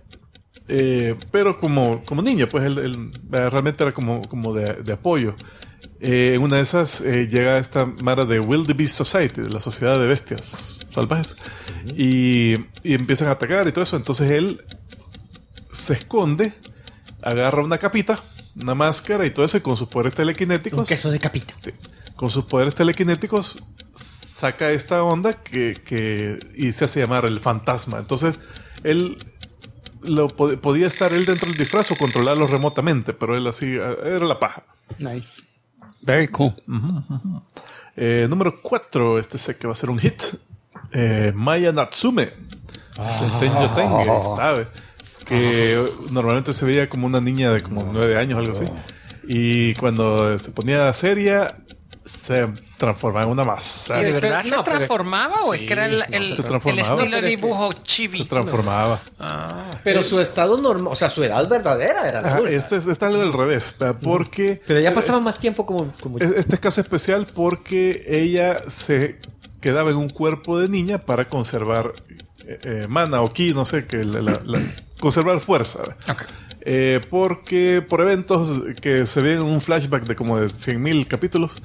Pero como niño, pues él realmente era como de apoyo. En una de esas llega esta mara de Wildebeest Society, de la Sociedad de Bestias Salvajes, y empiezan a atacar y todo eso. Entonces él se esconde, agarra una capita, una máscara y todo eso, y con sus poderes telequinéticos... Un queso de capita. Sí, con sus poderes telequinéticos saca esta onda y se hace llamar el fantasma. Entonces él podía estar él dentro del disfraz o controlarlo remotamente, pero él así era la paja. Nice. Very cool. Número 4, este sé que va a ser un hit. Maya Natsume. De Tenjo Tenge, ahí está, ¿ve? Que normalmente se veía como una niña de como 9 años, algo así. Y cuando se ponía seria, se transformaba en una masa. ¿Y de verdad No, se pero- transformaba o es que era el se transformaba. estilo de Pero es que- dibujo chibi? Se transformaba. Pero su estado normal, o sea, su edad verdadera era la Ajá, adulta. esto es algo del revés, ¿verdad? Porque Pero ya pasaba más tiempo como... este es caso especial porque ella se quedaba en un cuerpo de niña para conservar mana o ki, no sé, que conservar fuerza. Ok. Porque por eventos que se ven en un flashback de como de 100.000 capítulos,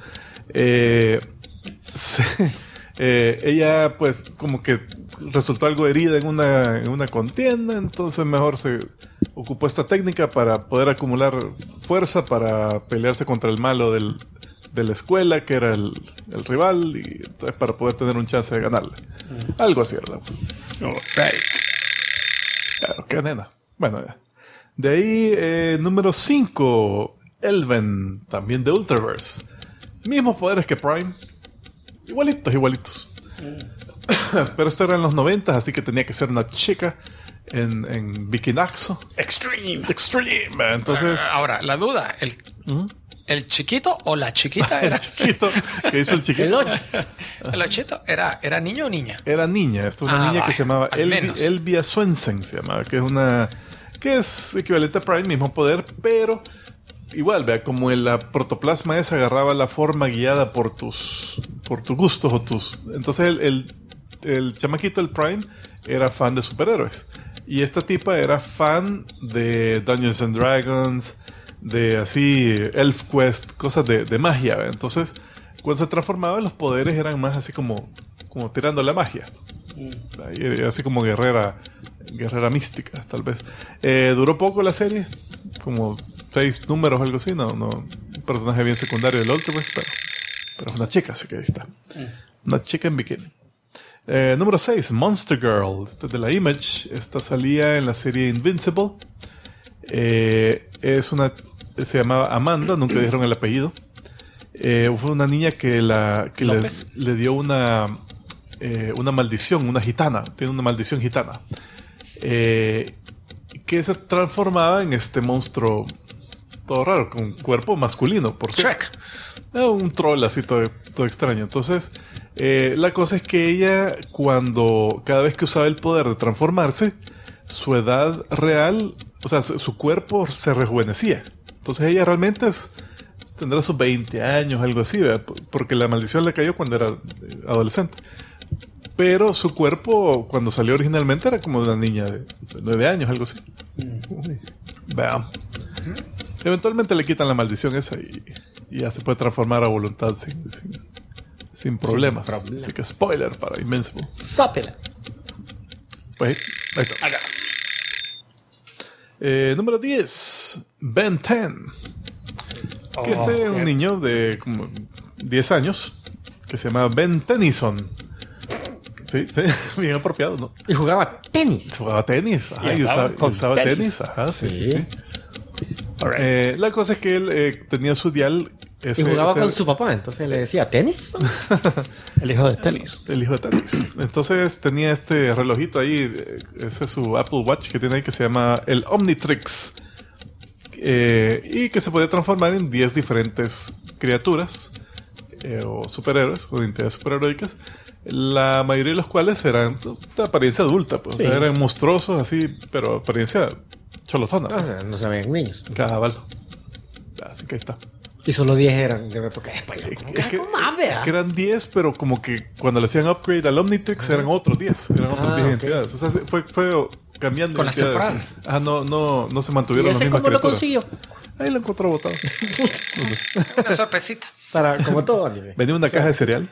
ella pues como que resultó algo herida en una contienda, entonces mejor se ocupó esta técnica para poder acumular fuerza para pelearse contra el malo de la escuela, que era el rival, y entonces para poder tener un chance de ganarle. Algo así era. Claro, qué nena. Bueno, ya. De ahí, número 5, Elven, también de Ultraverse. Mismos poderes que Prime. Igualitos. Pero esto era en los 90, así que tenía que ser una chica en bikinaxo. Extreme. Extreme. Entonces, Ahora, la duda, ¿el chiquito o la chiquita el era? chiquito, que hizo el El chiquito, 8. ¿El chiquito era niño o niña? era niña. Esto es una niña que vaya, se llamaba al menos. Elvia Swensen, se llamaba, que es equivalente a Prime, mismo poder, pero igual, vea, como la protoplasma esa agarraba la forma guiada por tus gustos o entonces el chamaquito, el Prime, era fan de superhéroes. Y esta tipa era fan de Dungeons and Dragons, de así, ElfQuest, cosas de magia, ¿ve? Entonces, cuando se transformaba, los poderes eran más así como tirando la magia. Ahí, así como guerrera mística, tal vez. Duró poco la serie, como 6 números o algo así, no, un personaje bien secundario del Ultraverse, pero es una chica, así que ahí está. Una chica en bikini. Número 6, Monster Girl, de la Image. Esta salía en la serie Invincible. Se llamaba Amanda, nunca dijeron el apellido. Fue una niña que le dio una maldición, una gitana. Tiene una maldición gitana. Que se transformaba en este monstruo todo raro, con un cuerpo masculino, por cierto. Shrek. Un troll así todo extraño. Entonces, la cosa es que ella, cada vez que usaba el poder de transformarse, su edad real, o sea, su cuerpo se rejuvenecía. Entonces ella realmente tendrá sus 20 años, algo así, ¿verdad? Porque la maldición le cayó cuando era adolescente. Pero su cuerpo, cuando salió originalmente, era como de una niña de 9 años, algo así. Vean. Eventualmente le quitan la maldición esa y ya se puede transformar a voluntad sin problemas. Así que spoiler para Invincible. Sápela. Pues ahí está. Número 10, Ben 10. Que este es un niño de como 10 años que se llama Ben Tennyson. Sí, bien apropiado, ¿no? Y jugaba tenis. Jugaba tenis. Ajá, y usaba tenis. Ajá, sí. La cosa es que él tenía su dial. Y jugaba con su papá, entonces le decía, ¿tenis? El hijo de tenis. El hijo de tenis. Entonces tenía este relojito ahí. Ese es su Apple Watch que tiene ahí, que se llama el Omnitrix. Y que se podía transformar en 10 diferentes criaturas o superhéroes o entidades superheroicas. La mayoría de los cuales eran de apariencia adulta, pues. Sí. O sea, eran monstruosos así, pero apariencia cholotona. O sea, no se veían niños. Cabal. Así que ahí está. Y solo 10 eran de época de España. Es que vea. eran 10, pero como que cuando le hacían upgrade al Omnitrix eran otros 10. Eran otros 10 entidades. O sea, fue cambiando con las entidades. temporadas. No se mantuvieron ¿Y las ese mismas cómo lo criaturas. consiguió? Ahí lo encontró botado. Una sorpresita. Como todo anime. Venía una caja de cereal.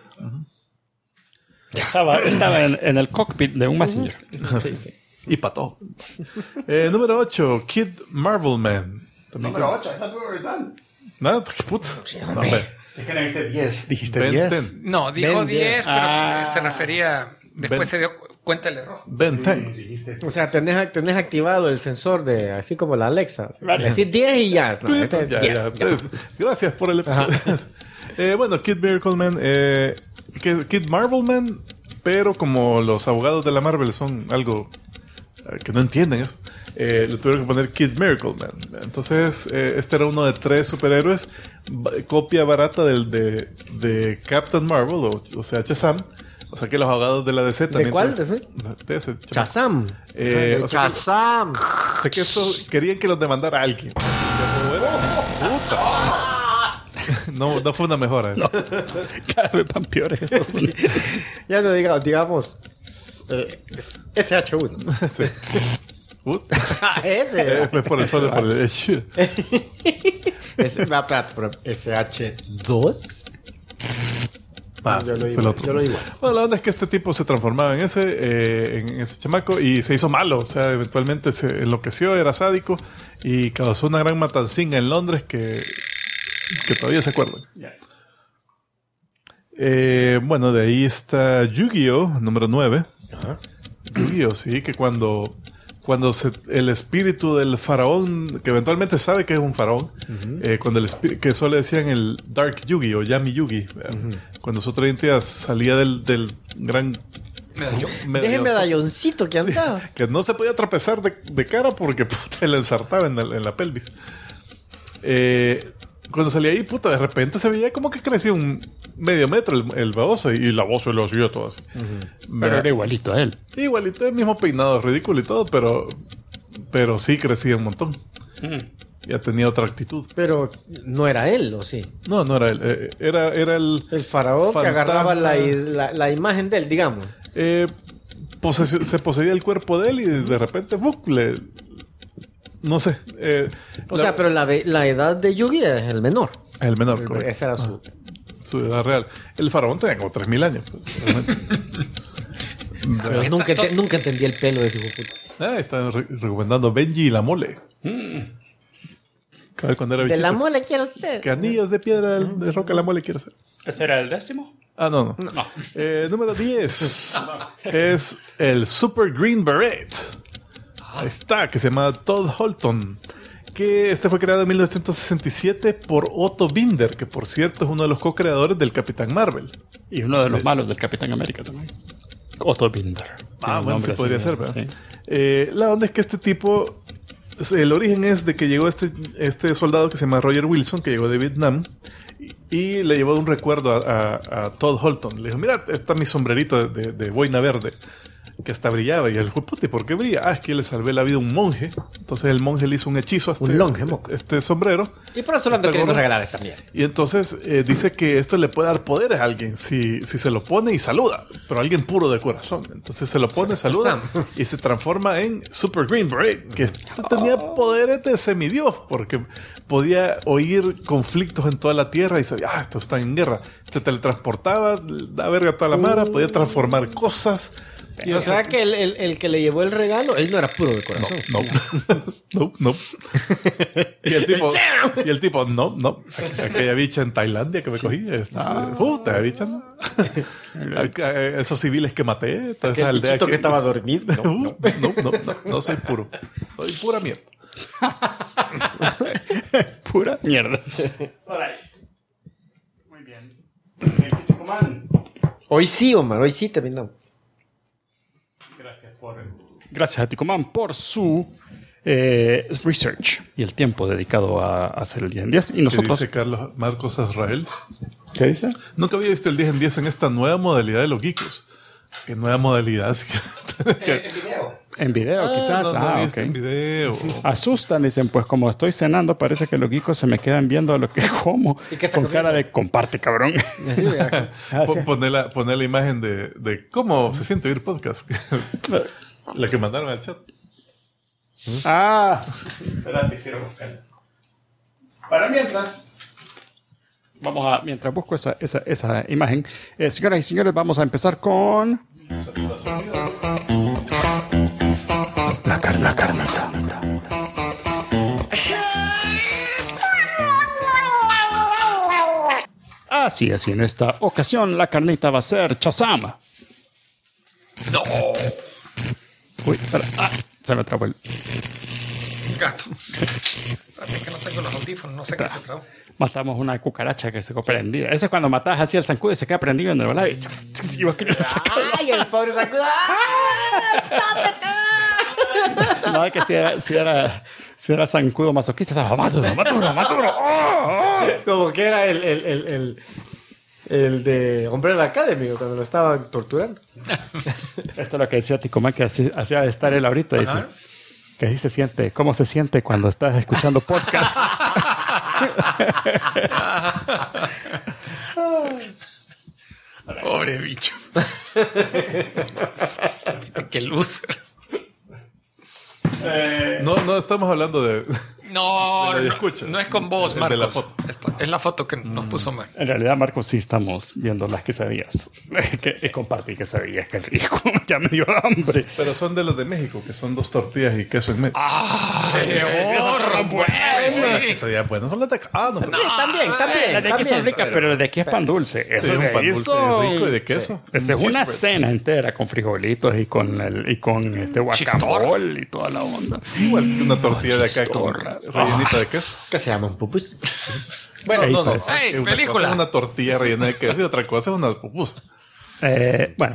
Estaba en el cockpit de un Messenger. Sí. Y pató. Número 8, Kid Marvelman. Número 8, esa fue verdad. Nada, qué puta. No, hombre. Es que dijiste 10. Dijiste Ben 10. 10. No, dijo Ben 10, pero Ah. se refería... Después Ben. se dio cuenta el error. Ben 10. O sea, tenés activado el sensor de, así como la Alexa. Vale. Decís 10 y ya. No, este es Ya, 10. ya. Entonces, gracias por el episodio. Bueno, Kid Miracleman. Kid Marvelman, pero como los abogados de la Marvel son algo que no entienden eso, le tuvieron que poner Kid Miracle Man. Entonces, este era uno de 3 superhéroes, copia barata de Captain Marvel, o sea, Shazam. O sea, que los abogados de la DC también... ¿De cuál? ¿De ese? Shazam. Shazam. O sea, que esto querían que los demandara alguien. No fue una mejora. No. Cada vez van peores estos. Sí. Ya no digamos SH1. Sí. Ese. Por el sol, por el... SH2. Yo lo igual. Bueno, la verdad es que este tipo se transformaba en ese chamaco y se hizo malo. O sea, eventualmente se enloqueció, era sádico y causó una gran matancinga en Londres que todavía se acuerdan. Bueno, de ahí está Yu-Gi-Oh! Número 9. Ajá. Yu-Gi-Oh! Sí, que cuando el espíritu del faraón, que eventualmente sabe que es un faraón, cuando que eso le decían el Dark Yugi o Yami Yugi, cuando su otra identidad salía del gran deje medalloncito que andaba. Sí, que no se podía tropezar de cara porque puta, le ensartaba en la pelvis. Cuando salía ahí, puta, de repente se veía como que crecía un medio metro el baboso y la voz se lo siguió todo así. Pero era igualito a él. Igualito, el mismo peinado ridículo y todo, pero sí crecía un montón. Ya tenía otra actitud. Pero no era él, ¿o sí? No era él. Era el faraón fantasma. Que agarraba la imagen de él, digamos. Se poseía el cuerpo de él y de repente no sé. Pero la edad de Yugi es el menor. El menor, correcto. Esa era su edad real. El faraón tenía como 3.000 años. Pues, nunca entendí el pelo de ese hijo puta. Están recomendando Benji y la mole. Cuando era de bichito, la mole quiero ser. Canillas de piedra de roca la mole quiero ser. ¿Ese era el 10º? No. Número 10 es el Super Green Beret. Ahí está, que se llama Todd Holton. Que fue creado en 1967 por Otto Binder, que por cierto es uno de los co-creadores del Capitán Marvel. Y uno de los malos del Capitán América también. Otto Binder. Bueno, sí podría ser, ¿verdad? Sí. La onda es que este tipo... El origen es de que llegó este soldado que se llama Roger Wilson, que llegó de Vietnam, y le llevó un recuerdo a Todd Holton. Le dijo, mira, está mi sombrerito de boina verde, que hasta brillaba. Y él dijo, puta, ¿y por qué brilla? Es que le salvé la vida a un monje. Entonces el monje le hizo un hechizo a este sombrero. Y por eso lo ando queriendo regalar esta mierda. Y entonces dice que esto le puede dar poderes a alguien si se lo pone y saluda. Pero alguien puro de corazón. Entonces se lo pone, saluda y se transforma en Super Green Beret, que tenía poderes de semidios porque podía oír conflictos en toda la tierra y sabía, estos están en guerra. Se teletransportaba, da verga a toda la mara, podía transformar cosas. Y o sea que el que le llevó el regalo, él no era puro de corazón. No. Y el tipo, no. Aquella bicha en Tailandia que me cogí. Puta, bicha, no. Esos civiles que maté. Toda esa aldea que estaba dormido. No soy puro. Soy pura mierda. Pura mierda. Muy bien. Hoy sí, Omar, hoy sí terminamos. Gracias a Ticoman por su research y el tiempo dedicado a hacer el 10 en 10. Y nosotros... ¿Qué dice Carlos Marcos Azrael? ¿Qué dice? Nunca había visto el 10 en 10 en esta nueva modalidad de los geekos. ¿Qué nueva modalidad? En video. En video, quizás. Ok. En video. Asustan, dicen, pues como estoy cenando, parece que los geekos se me quedan viendo a lo que como. ¿Y qué está con comiendo? Cara de comparte, cabrón. Sí, Poner la imagen de cómo se siente oír podcast. La que mandaron al chat. Espérate, quiero buscar. Para mientras busco esa imagen, señoras y señores, vamos a empezar con la carnita. Así es, y en esta ocasión la carnita va a ser Shazam. No. Uy, espera. Se me trabó el gato. Espérate que no tengo los audífonos, no sé qué se trabó. matamos una cucaracha que se quedó prendida. Ese es cuando matas así al zancudo y se queda prendido en el volado. Y vos querías sacarlo. ¡Ay, el pobre zancudo! ¡Ah! ¡Stop it! No, que si era zancudo masoquista, estaba mátalo. ¡Oh! Como que era el de Umbrella Academy cuando lo estaban torturando. Esto es lo que decía Ticomán, que hacía de estar él ahorita. Dice que así se siente. ¿Cómo se siente cuando estás escuchando podcasts? Pobre bicho. Qué luz. No estamos hablando de... No, de la escucha. no es con vos, De Marcos. la foto. Es la foto que nos puso Mar. En realidad, Marcos, sí estamos viendo las quesadillas. Que compartí quesadillas, qué rico. Ya me dio hambre. Pero son de los de México, que son 2 tortillas y queso en medio. ¡Ay, horror! Las quesadillas buenas son las de acá. No, Sí, también. Las de aquí son ricas, pero las de aquí es pan dulce. sí, Eso un de pan ahí dulce son- rico y de queso. Esa es una cena entera con frijolitos y con este guacamole y toda la onda. Igual que una tortilla de acá con Chistorras. rellenita de queso. Que se llaman pupus. Bueno, no. Ey, Una película. cosa es una tortilla rellena de queso y otra cosa es una pupusa. bueno,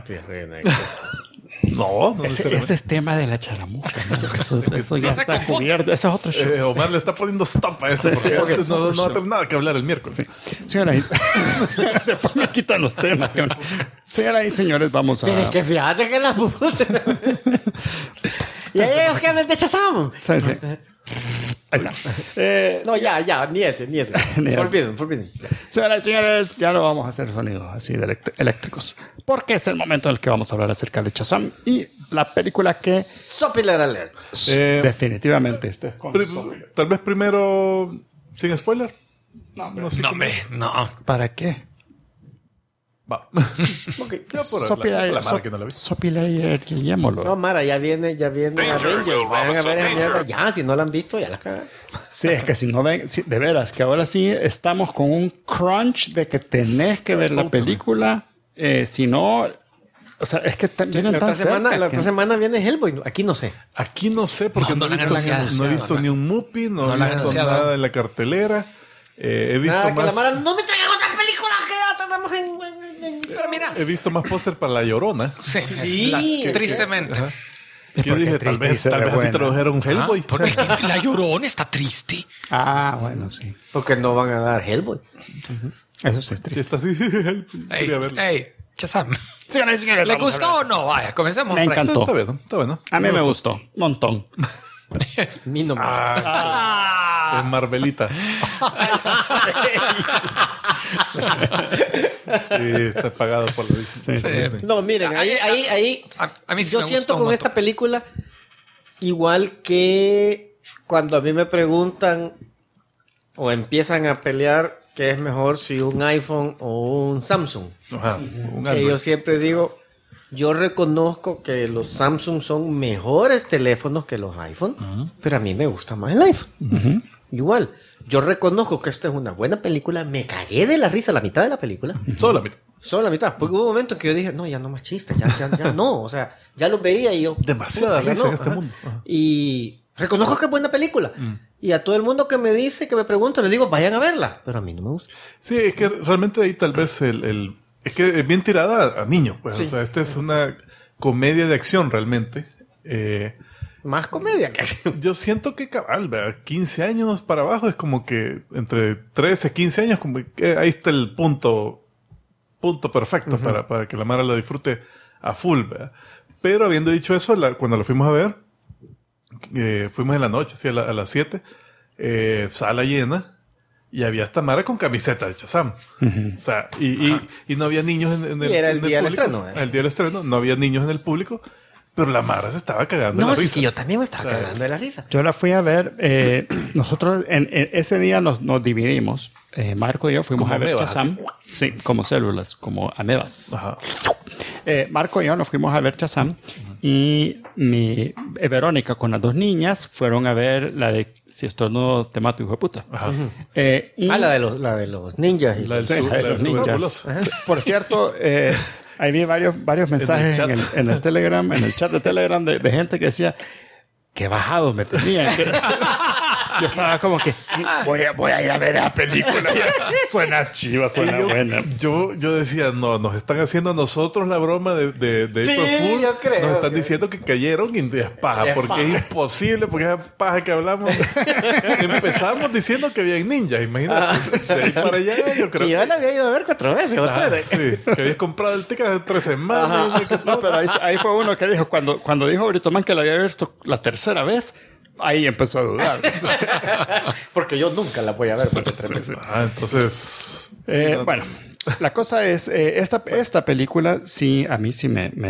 No ese necesariamente. es tema de la charamusca, ¿no? Eso ya se está confunde. cubierto. Ese es otro show. Omar le está poniendo stop a eso. Sí, sí, porque porque no va a tener nada que hablar el miércoles. Señoras y después me quitan los temas. Señoras y señores, vamos a... Pero es que fíjate que las pupus. Y ahí ellos que hablan de Shazam. Sí, sí. Ahí está. No, ya, ni ese. Ni ese. Forbidden. Señoras y señores, ya no vamos a hacer sonidos así de eléctricos. Porque es el momento en el que vamos a hablar acerca de Shazam y la película que Spoiler alert. definitivamente esto es con Tal vez primero, sin spoiler. No, sé No, cómo- hombre, no. ¿para qué? Va. Ok. Ya por la Mara que no la vi. Sopilayer Guillemolo. No, Mara, ya viene Avengers. Vayan a ver esa mierda. Ya, si no la han visto, ya la cagan. Sí, es que si no ven, de veras, que ahora sí estamos con un crunch de que tenés que ver la película. Si no, o sea, es que vienen La tan otra semana, cerca la que- otra semana viene Hellboy. Aquí no sé. Aquí no sé porque No no, la he han visto, anunciado. no he visto ni un Muppy, no No he la han visto anunciado. nada en la cartelera. He visto Nada, que la más. Mara no me traigan otra película que ya tenemos en Pero mira. He visto más póster para La Llorona. Sí, Sí, tristemente. Que yo porque dije, triste tal y vez se ve así buena. tradujeron Hellboy. Porque la Llorona está triste. Ah, bueno, sí. Porque no van a dar Hellboy. Eso sí es Sí, triste. está así. Quería verlo. Ey, Shazam. Señoras y señores, ¿Le vamos a gustó ver. o no? Vaya, comencemos. Me por ahí. encantó. Está bueno, está bueno. A mí me gustó. Un montón. A mí no me gusta. Es Marvelita. Sí, está pagado por la Disney. Sí, Disney. No, miren, ahí A mí sí yo me siento gustó con un esta montón. película igual que cuando a mí me preguntan o empiezan a pelear qué es mejor si un iPhone o un Samsung. Ajá, un Que Android. yo siempre digo, yo reconozco que los Samsung son mejores teléfonos que los iPhone, pero a mí me gusta más el iPhone. Igual, yo reconozco que esta es una buena película, me cagué de la risa la mitad de la película. Solo la mitad. Solo la mitad. Porque hubo un momento en que yo dije, no, ya no más chistes, ya no. O sea, ya los veía y yo. Demasiada puta, ya risa no. en este Ajá. mundo. Ajá. Y reconozco que es buena película. Y a todo el mundo que me dice, que me pregunta, le digo, vayan a verla. Pero a mí no me gusta. Sí, es que realmente ahí tal vez es que es bien tirada a niños. Pues. Sí. O sea, esta es una comedia de acción realmente. Más comedia que acción. Yo siento que cabal, ¿verdad? 15 años para abajo es como que entre 13 y 15 años, como que ahí está el punto perfecto para que la Mara la disfrute a full, ¿verdad? Pero habiendo dicho eso, cuando lo fuimos a ver, fuimos en la noche, así a las 7, sala llena, y había esta Mara con camiseta de Shazam. O sea, y no había niños en el Y era el en día del público. estreno, ¿eh? El día del estreno, no había niños en el público, pero la Mara se estaba cagando de No, la sí, risa. sí, yo también me estaba cagando de la risa. Yo la fui a ver. Nosotros en ese día nos dividimos. Marco y yo fuimos Como a ver amebas, Shazam. Sí, como células, como amebas. Ajá. Marco y yo nos fuimos a ver Shazam. Y Verónica con las 2 niñas fueron a ver la de Si estornudo te mato, hijo de puta. Ajá. Y La de los ninjas. La del Sí, tu- la de la los del ninjas. tuberculoso. Sí, por cierto, ahí vi varios mensajes chat. en el Telegram, en el chat de Telegram de gente que decía que bajado me tenían. Yo estaba como que voy a ir a ver la película. Suena chiva, suena buena. Yo decía, no, nos están haciendo a nosotros la broma de April Fool. Yo creo. Nos están diciendo que cayeron y es paja, porque es imposible, porque es paja que hablamos. Empezamos diciendo que había ninjas, imagínate. De ahí para allá, yo creo. Que yo la había ido a ver 4 veces. Sí, que habías comprado el ticket de 3 semanas. No, pero ahí fue uno que dijo, cuando dijo Britoman que lo había visto la tercera vez, ahí empezó a dudar. Porque yo nunca la voy a ver. Porque 3 veces. Entonces... Bueno, la cosa es, esta película sí, a mí sí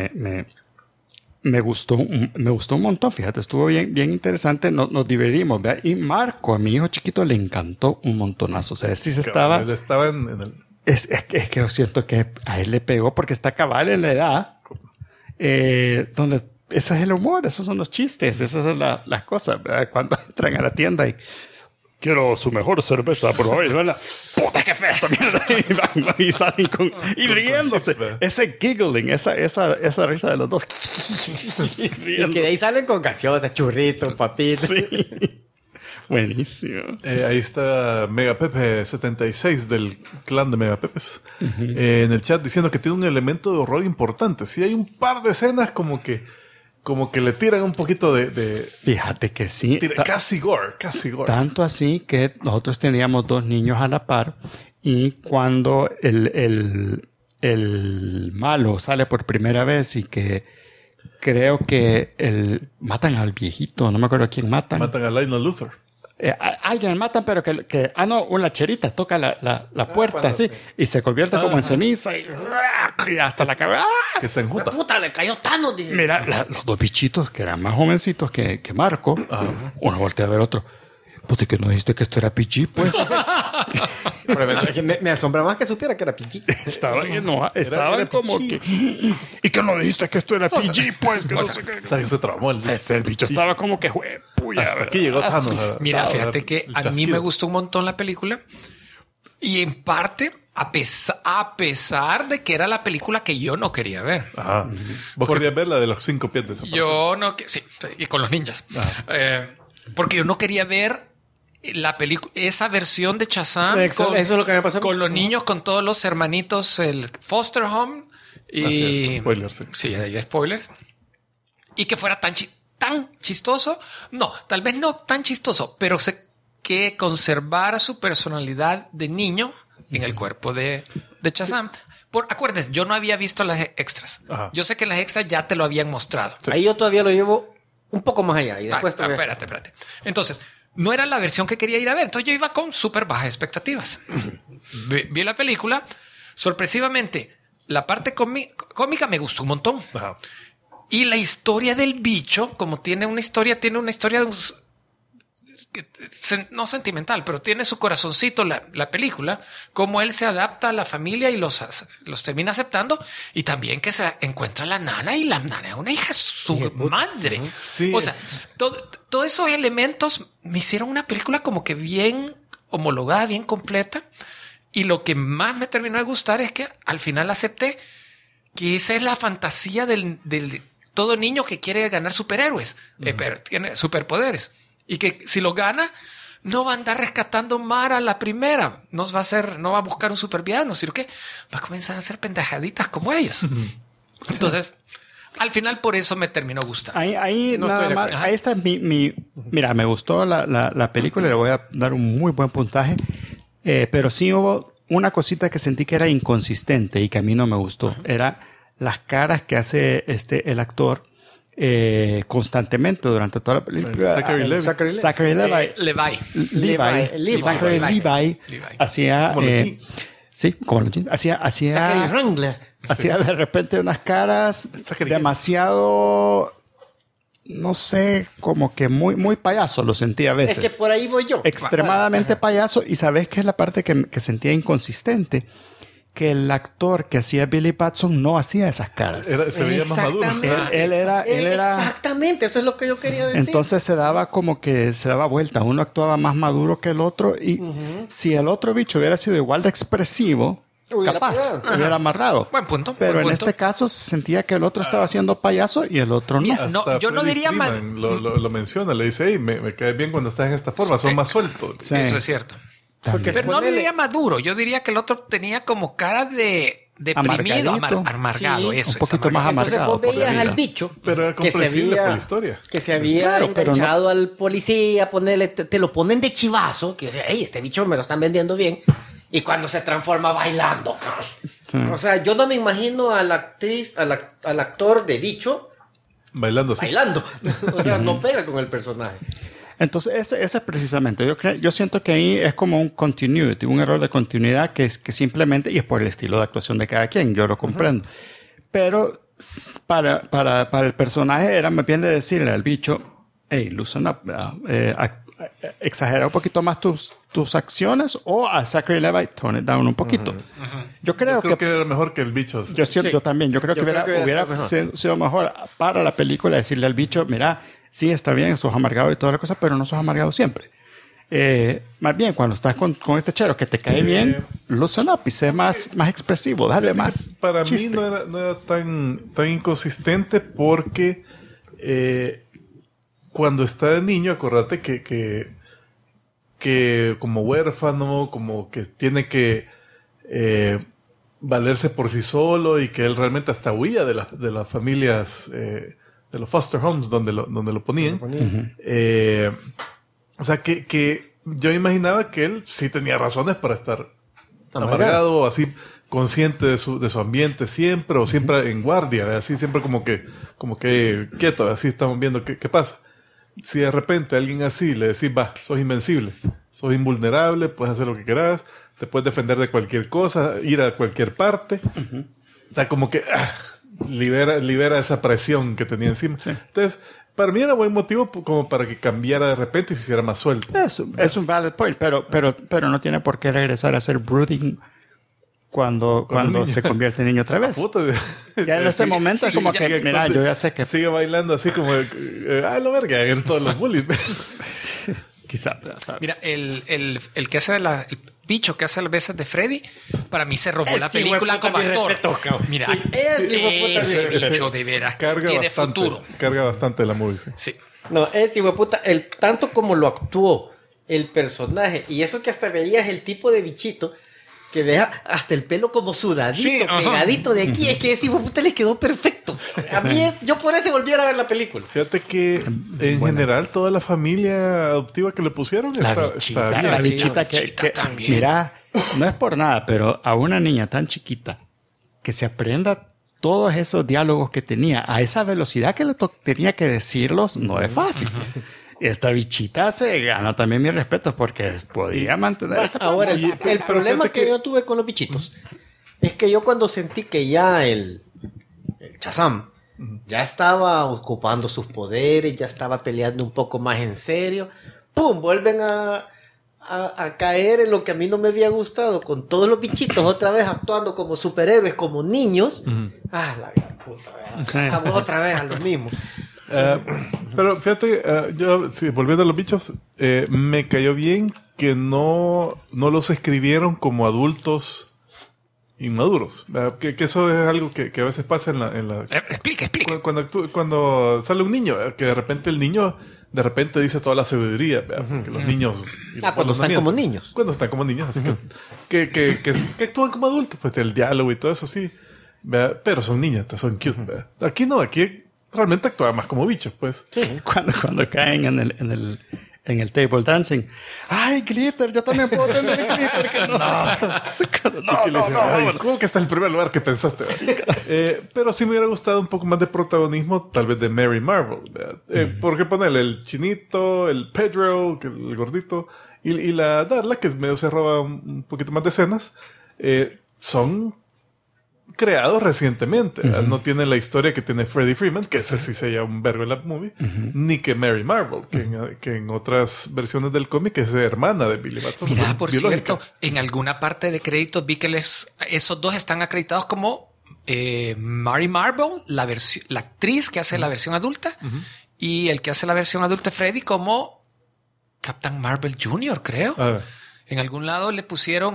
me gustó un montón, fíjate, estuvo bien interesante, nos divertimos, ¿verdad? Y Marco, a mi hijo chiquito, le encantó un montonazo, o sea, sí se estaba... Él estaba en el... Es que yo siento que a él le pegó porque está cabal en la edad donde ese es el humor, esos son los chistes, esas son las cosas, ¿verdad? Cuando entran a la tienda y quiero su mejor cerveza, por favor, y van a, puta que fea esta mierda, y salen y riéndose, ese giggling, esa risa de los dos. Y que de ahí salen con gaseosas, churritos, papitas. Sí. Buenísimo. Ahí está Megapepe 76 del clan de Megapepes en el chat diciendo que tiene un elemento de horror importante. Sí, hay un par de escenas como que le tiran un poquito de Fíjate que sí. Casi gore. Tanto así que nosotros teníamos 2 niños a la par y cuando el malo sale por primera vez y que creo que matan al viejito, no me acuerdo a quién matan. Matan a Lionel Luthor. Alguien matan, pero una cherita toca la puerta así y se convierte como en ceniza y hasta la cabeza. Que se enjuta. Puta, le cayó Thanos. Mira, los 2 bichitos que eran más jovencitos que Marco, uno voltea a ver otro. Puta, que no dijiste que esto era PG, pues. Me asombra más que supiera que era PG. Estaban como PG. Y que no dijiste que esto era PG, pues. Que no sé qué. O sea, que se traumó el bicho estaba como que, puya. Hasta aquí llegó Thanos. Mira, fíjate que a mí me gustó un montón la película. Y en parte, a pesar de que era la película que yo no quería ver. Ajá. ¿Vos querías ver la de los 5 pies de esa Yo no... Sí, y con los ninjas. Porque yo no quería ver la película, esa versión de Shazam. Eso es lo que me pasó. Con los niños, con todos los hermanitos, el foster home. Y... spoilers. Sí, hay spoilers. Y que fuera tan chistoso. No, tal vez no tan chistoso, pero que conservara su personalidad de niño en el cuerpo de Shazam. Acuérdense, yo no había visto las extras. Ajá. Yo sé que las extras ya te lo habían mostrado. Sí. Ahí yo todavía lo llevo un poco más allá. Y después espérate. Entonces, no era la versión que quería ir a ver. Entonces yo iba con súper bajas expectativas. Vi la película. Sorpresivamente, la parte cómica me gustó un montón. Ajá. Y la historia del bicho, como tiene una historia no sentimental, pero tiene su corazoncito la película, como él se adapta a la familia y los termina aceptando, y también que se encuentra la nana, y la nana es una hija de su madre. Sí. O sea, todos esos elementos me hicieron una película como que bien homologada, bien completa, y lo que más me terminó de gustar es que al final acepté que esa es la fantasía del todo niño que quiere ganar superhéroes, pero tiene superpoderes. Y que si lo gana, no va a andar rescatando mar a la primera. No va a buscar un supervillano, sino que va a comenzar a hacer pendejaditas como ellas. Entonces, al final, por eso me terminó gustando. Ahí está mira, me gustó la película y le voy a dar un muy buen puntaje. Pero sí hubo una cosita que sentí que era inconsistente y que a mí no me gustó. Era las caras que hace el actor. Constantemente durante toda la película. Zachary Levi hacía como los jeans. Hacía de repente unas caras demasiado, no sé, como que muy payaso, lo sentía a veces. Es que por ahí voy yo. Extremadamente payaso. Y sabes que es la parte que sentía inconsistente, que el actor que hacía Billy Batson no hacía esas caras. Se veía más maduro. Él era... Exactamente, eso es lo que yo quería decir. Entonces se daba vuelta. Uno actuaba más maduro que el otro y si el otro bicho hubiera sido igual de expresivo, hubiera amarrado. Buen punto. Pero buen en punto. este caso se sentía que el otro estaba haciendo payaso y el otro no. Mira, no, Hasta yo no Freddie diría Freeman mal. lo menciona, le dice, hey, me cae bien cuando estás en esta forma, son más sueltos. Sí. Eso es cierto. También. Pero no lo diría maduro. Yo diría que el otro tenía como cara de deprimido, Amargadito. amargado. Sí, eso un poquito más Entonces amargado vos por la veías vida. al bicho Pero era comprensible por la historia. que se había Claro, pero enganchado al policía, ponerle, te lo ponen de chivazo, que o sea, hey, este bicho me lo están vendiendo bien, y cuando se transforma bailando. Sí. O sea, yo no me imagino a la actriz, al actor de bicho Bailando así. bailando. O sea, no pega con el personaje. Entonces, ese es precisamente. Yo siento que ahí es como un continuity, un error de continuidad que simplemente, y es por el estilo de actuación de cada quien, yo lo comprendo. Pero para el personaje era más bien de decirle al bicho, hey, loosen up, exagera un poquito más tus acciones, o a Zachary Levi, tone it down un poquito. Yo creo que era mejor que el bicho. yo también, yo creo que hubiera sido mejor para la película decirle al bicho, mira, sí, está bien, sos amargado y toda la cosa, pero no sos amargado siempre. Más bien, cuando estás con este chero que te cae bien, loosen up y sé más expresivo, dale más Para chiste. mí no era tan inconsistente porque cuando está de niño, acordate que como huérfano, como que tiene que valerse por sí solo y que él realmente hasta huía de las familias, de los foster homes donde lo ponían. O sea, que yo imaginaba que él sí tenía razones para estar amargado, así consciente de su ambiente siempre, o siempre en guardia, así siempre como que quieto, así estamos viendo qué pasa. Si de repente a alguien así le decís, va, sos invencible, sos invulnerable, puedes hacer lo que quieras, te puedes defender de cualquier cosa, ir a cualquier parte. O sea, como que libera esa presión que tenía encima. Sí. Entonces, para mí era buen motivo como para que cambiara de repente y se hiciera más suelto. Es un valid point, pero no tiene por qué regresar a ser brooding cuando se convierte en niño otra vez. Ya en ese momento es como que, mira, yo ya sé que... Sigue bailando así como, lo verga, en todos los bullies. Quizá. Mira, el que hace el bicho que hace las veces de Freddy, para mí se robó la película como actor. Mira, ese bicho de veras tiene futuro. Carga bastante la movie, sí. Sí. No, ese hijueputa, tanto como lo actuó el personaje, y eso que hasta veías el tipo de bichito, que vea hasta el pelo como sudadito, sí, pegadito de aquí, es que ese hijueputa les quedó perfecto. A mí, yo por eso volviera a ver la película. Fíjate que en general toda la familia adoptiva que le pusieron la bichita que también. Mira, no es por nada, pero a una niña tan chiquita que se aprenda todos esos diálogos que tenía a esa velocidad que le tenía que decirlos, no es fácil. Esta bichita se gana también mis respetos porque podía mantener esa... Ahora, el problema que yo tuve con los bichitos es que yo cuando sentí que ya el Shazam ya estaba ocupando sus poderes, ya estaba peleando un poco más en serio, ¡pum! Vuelven a caer en lo que a mí no me había gustado, con todos los bichitos otra vez actuando como superhéroes, como niños. La gran puta, otra vez a lo mismo. Pero fíjate, yo volviendo a los bichos, me cayó bien que no los escribieron como adultos inmaduros. Que eso es algo que a veces pasa en la... Explica. Cuando sale un niño, que de repente el niño de repente dice toda la sabiduría, que los niños... cuando están como niños. Cuando están como niños, así que actúan como adultos, pues el diálogo y todo eso sí. Pero son niñas, son cute. Aquí no, aquí realmente actuaba más como bichos, pues. Sí. Cuando caen en el table dancing. ¡Ay, glitter! Yo también puedo tener glitter. Que no. ¿Cómo que está en el primer lugar que pensaste? Sí. Pero sí me hubiera gustado un poco más de protagonismo, tal vez de Mary Marvel. Porque ponerle el chinito, el Pedro, el gordito, y la Darla, que medio se roba un poquito más de escenas, son creados recientemente. No tiene la historia que tiene Freddie Freeman, que ese sí se llama un vergo en la movie, ni que Mary Marvel, que en otras versiones del cómic es hermana de Billy Batson. Mira, por cierto, en alguna parte de créditos vi que esos dos están acreditados como Mary Marvel, la actriz que hace la versión adulta, y el que hace la versión adulta Freddie como Captain Marvel Jr., creo. En algún lado le pusieron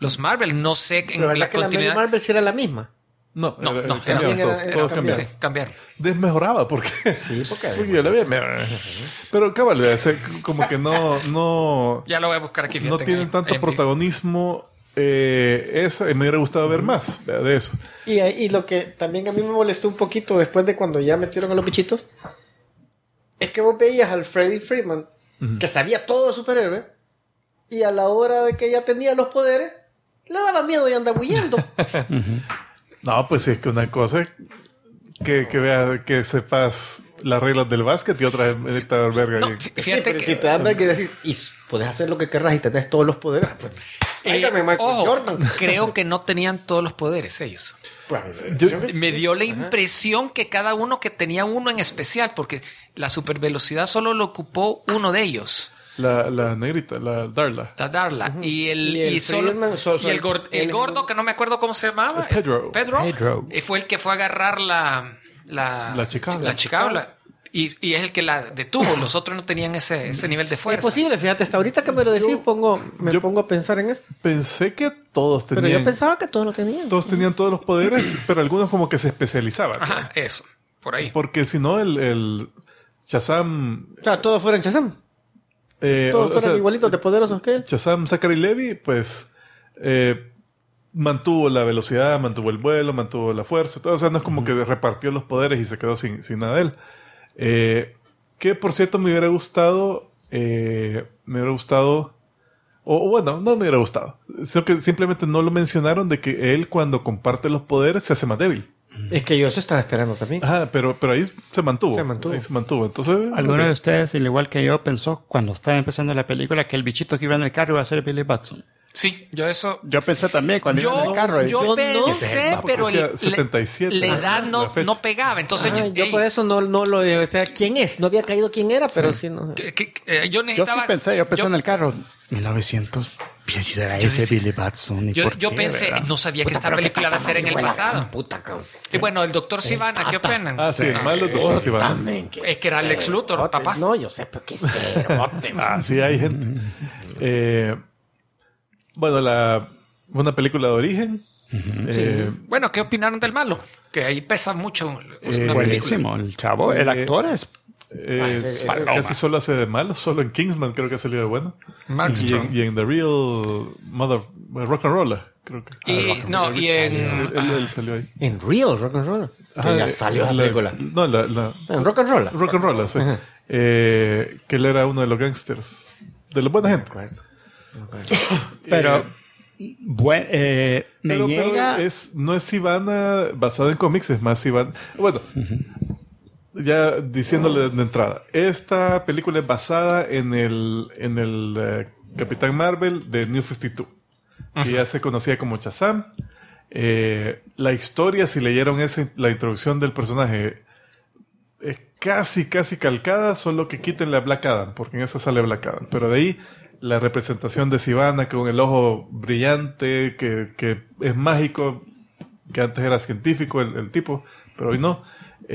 los Marvel. No sé en Pero la ¿verdad que la continuidad. Marvel sí era la misma? No, cambiaron todos cambiaron. Sí, cambiaron. Desmejoraba porque Sí, porque yo la vi, pero cabal, como que no Ya lo voy a buscar aquí. no fíjate, tienen tanto protagonismo. Eso, me hubiera gustado ver más de eso. Y lo que también a mí me molestó un poquito después de cuando ya metieron a los bichitos es que vos veías al Freddy Freeman que sabía todo de superhéroe y a la hora de que ya tenía los poderes le daba miedo y andaba huyendo. No, pues es que una cosa que veas, que sepas las reglas del básquet y otra es verga. No, Sí, fíjate pero que. si te dan ver que decís y puedes hacer lo que querrás y tenés todos los poderes, pues tráigame Michael ojo, Jordan. creo que no tenían todos los poderes ellos. Pues, Me dio la impresión que cada uno que tenía uno en especial, porque la supervelocidad solo lo ocupó uno de ellos. La negrita, la Darla. La Darla. Y el, Y el y solo, Friedman, y el gordo, que no me acuerdo cómo se llamaba. Pedro. Pedro. Fue el que fue a agarrar la Chicago. La Chicago. Y es el que la detuvo. Los otros no tenían ese nivel de fuerza. es posible, fíjate, hasta ahorita que me lo decís me pongo a pensar en eso. Pensé que todos tenían. Pero yo pensaba que todos lo tenían. Todos tenían todos los poderes, pero algunos como que se especializaban. Ajá, eso. Por ahí. Porque si no, el Shazam. O sea, todos fueran Shazam. Todos fueran igualitos de poderosos que él. Shazam, Zachary Levi, pues mantuvo la velocidad, mantuvo el vuelo, mantuvo la fuerza. Todo. O sea, no es como que repartió los poderes y se quedó sin nada de él. Que por cierto me hubiera gustado. O bueno, no me hubiera gustado. Sino que simplemente no lo mencionaron de que él cuando comparte los poderes se hace más débil. Es que yo eso estaba esperando también. Ajá, pero ahí se mantuvo. Se mantuvo. Entonces, ¿Alguno de ustedes, al igual que yo, pensó cuando estaba empezando la película que el bichito que iba en el carro iba a ser Billy Batson? Sí, yo eso. Yo pensé también cuando iba en el carro. Yo pensé, porque pero decía 77, la edad la fecha. no pegaba. Entonces, Yo por eso no lo... O sea, ¿quién es? No había caído quién era, pero sí, no sé. yo Yo necesitaba. sí pensé, yo pensé en el carro. 1900. ¿Quién será Yo ese decía- Billy Batson? ¿Y por Yo qué, pensé, verdad? no sabía que esta película iba a ser en el pasado. Y bueno, el doctor Sivana, ¿qué opinan? Ah, sí, mal los dos, sí van. También. Es que era Lex Luthor, papá. No, yo sé, pero qué cerote. Sí hay gente. Bueno, una película de origen. Bueno, ¿qué opinaron del malo? Que ahí pesa mucho. una película. Buenísimo. El chavo, el actor es... ese- Casi solo hace de malo. Solo en Kingsman creo que ha salido de bueno. Mark Strong. Y en The Real Rock and Roller, creo que. Y en. Él salió ahí. En Real Rock and Roll. Que ya salió la película. No, En Rock and Roll. Rock and Roller, sí. Que él era uno de los gangsters. De la buena gente. Pero... me Pero llega... no es Ivana basado en cómics, es más Ivana. Bueno, ya diciéndole de entrada, esta película es basada en el Capitán Marvel de New 52, que ya se conocía como Shazam. La historia, si leyeron la introducción del personaje, es casi calcada, solo que quítenle a Black Adam, porque en esa sale Black Adam. Pero de ahí la representación de Sivana con el ojo brillante, que es mágico, que antes era científico el tipo, pero hoy no.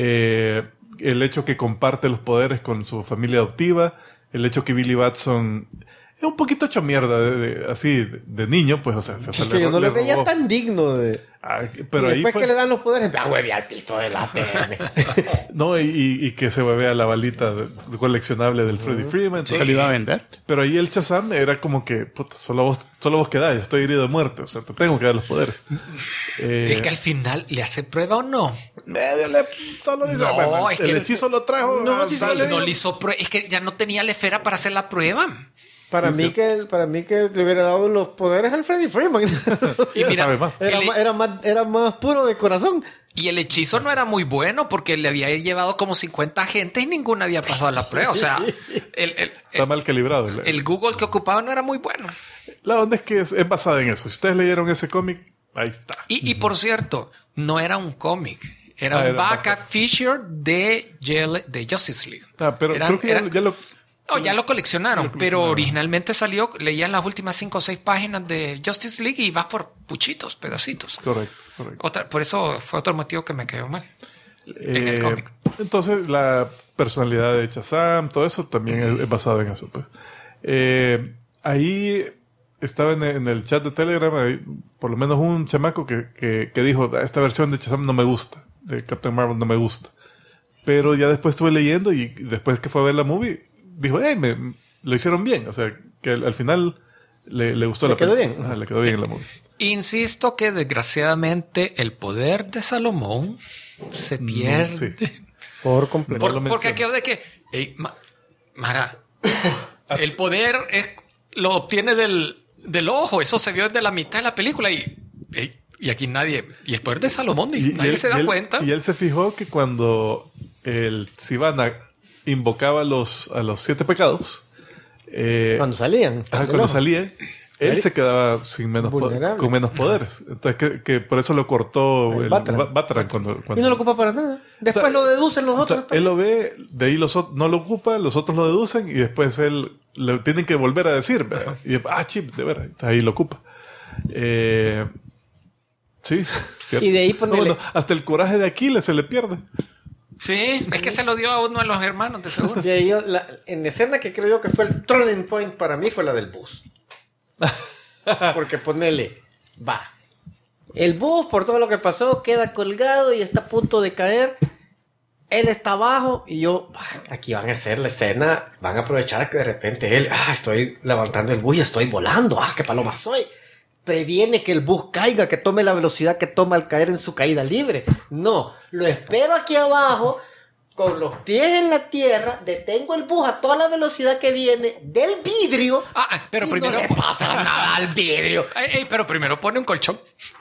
El hecho que comparte los poderes con su familia adoptiva, el hecho que Billy Batson es un poquito hecho mierda así de niño, pues, o sea, Es que yo no lo veía tan digno de... pero y ahí después fue, que le dan los poderes, hueve al pisto de la TN. no, y que se bebea la balita coleccionable del Freddie Freeman. ¿Se lo iba a vender? Pero ahí el Shazam era como que, puta, solo vos quedás, yo estoy herido de muerte, o sea, te tengo que dar los poderes. Es que al final, ¿le hace prueba o no? Solo dice, No, bueno, es el que- hechizo lo trajo. No, sí, dale. No le hizo prueba. Es que ya no tenía la esfera para hacer la prueba. Para mí que le hubiera dado los poderes al Freddy Freeman. Y Ya mira, sabe más. Era más puro de corazón. y el hechizo no era muy bueno porque le había llevado como 50 agentes y ninguna había pasado la prueba. O sea, Está mal calibrado. el Google que ocupaba no era muy bueno. La onda es que es basada en eso. Si ustedes leyeron ese cómic, ahí está. Y por cierto, no era un cómic. Era un era backup feature de Justice League. Pero creo que ya lo... No, ya lo coleccionaron, pero originalmente salió, leían las últimas 5 o 6 páginas de Justice League y vas por puchitos, pedacitos. Correcto. Por eso fue otro motivo que me cayó mal en el cómic. Entonces, la personalidad de Shazam, todo eso también es basado en eso. Pues. Ahí estaba en el chat de Telegram, hay por lo menos un chamaco que dijo, esta versión de Shazam no me gusta, de Captain Marvel no me gusta. Pero ya después estuve leyendo y después que fue a ver la movie, dijo, lo hicieron bien. O sea, que al final le gustó la película. Le quedó bien. Le quedó bien en la movie. Insisto que desgraciadamente el poder de Salomón se pierde. Sí. Por completo. Porque aquello de que, Mara, el poder lo obtiene del ojo. Eso se vio desde la mitad de la película y aquí nadie. Y el poder de Salomón, nadie se da cuenta. Y él se fijó que cuando el Sivana invocaba a los 7 pecados, cuando salían. Cuando salían, él se quedaba con menos poderes. Entonces, que por eso lo cortó el Batarang cuando... Y no lo ocupa para nada. Después lo deducen los otros. Él lo ve, de ahí no lo ocupa, los otros lo deducen y después él le tienen que volver a decir. ¿Verdad? Y chip, de veras, ahí lo ocupa. Sí, cierto. Y de ahí hasta el coraje de Aquiles se le pierde. Sí, es que se lo dio a uno de los hermanos, de seguro. De ahí, en la escena que creo yo que fue el turning point para mí fue la del bus. Porque ponele, el bus por todo lo que pasó queda colgado y está a punto de caer. Él está abajo y yo, aquí van a hacer la escena, van a aprovechar que de repente él, estoy levantando el bus y estoy volando, qué paloma soy. Previene que el bus caiga, que tome la velocidad que toma al caer en su caída libre. No, lo espero aquí abajo, con los pies en la tierra, detengo el bus a toda la velocidad que viene del vidrio. Pero y primero no le pasa nada al vidrio. Pero primero pone un colchón.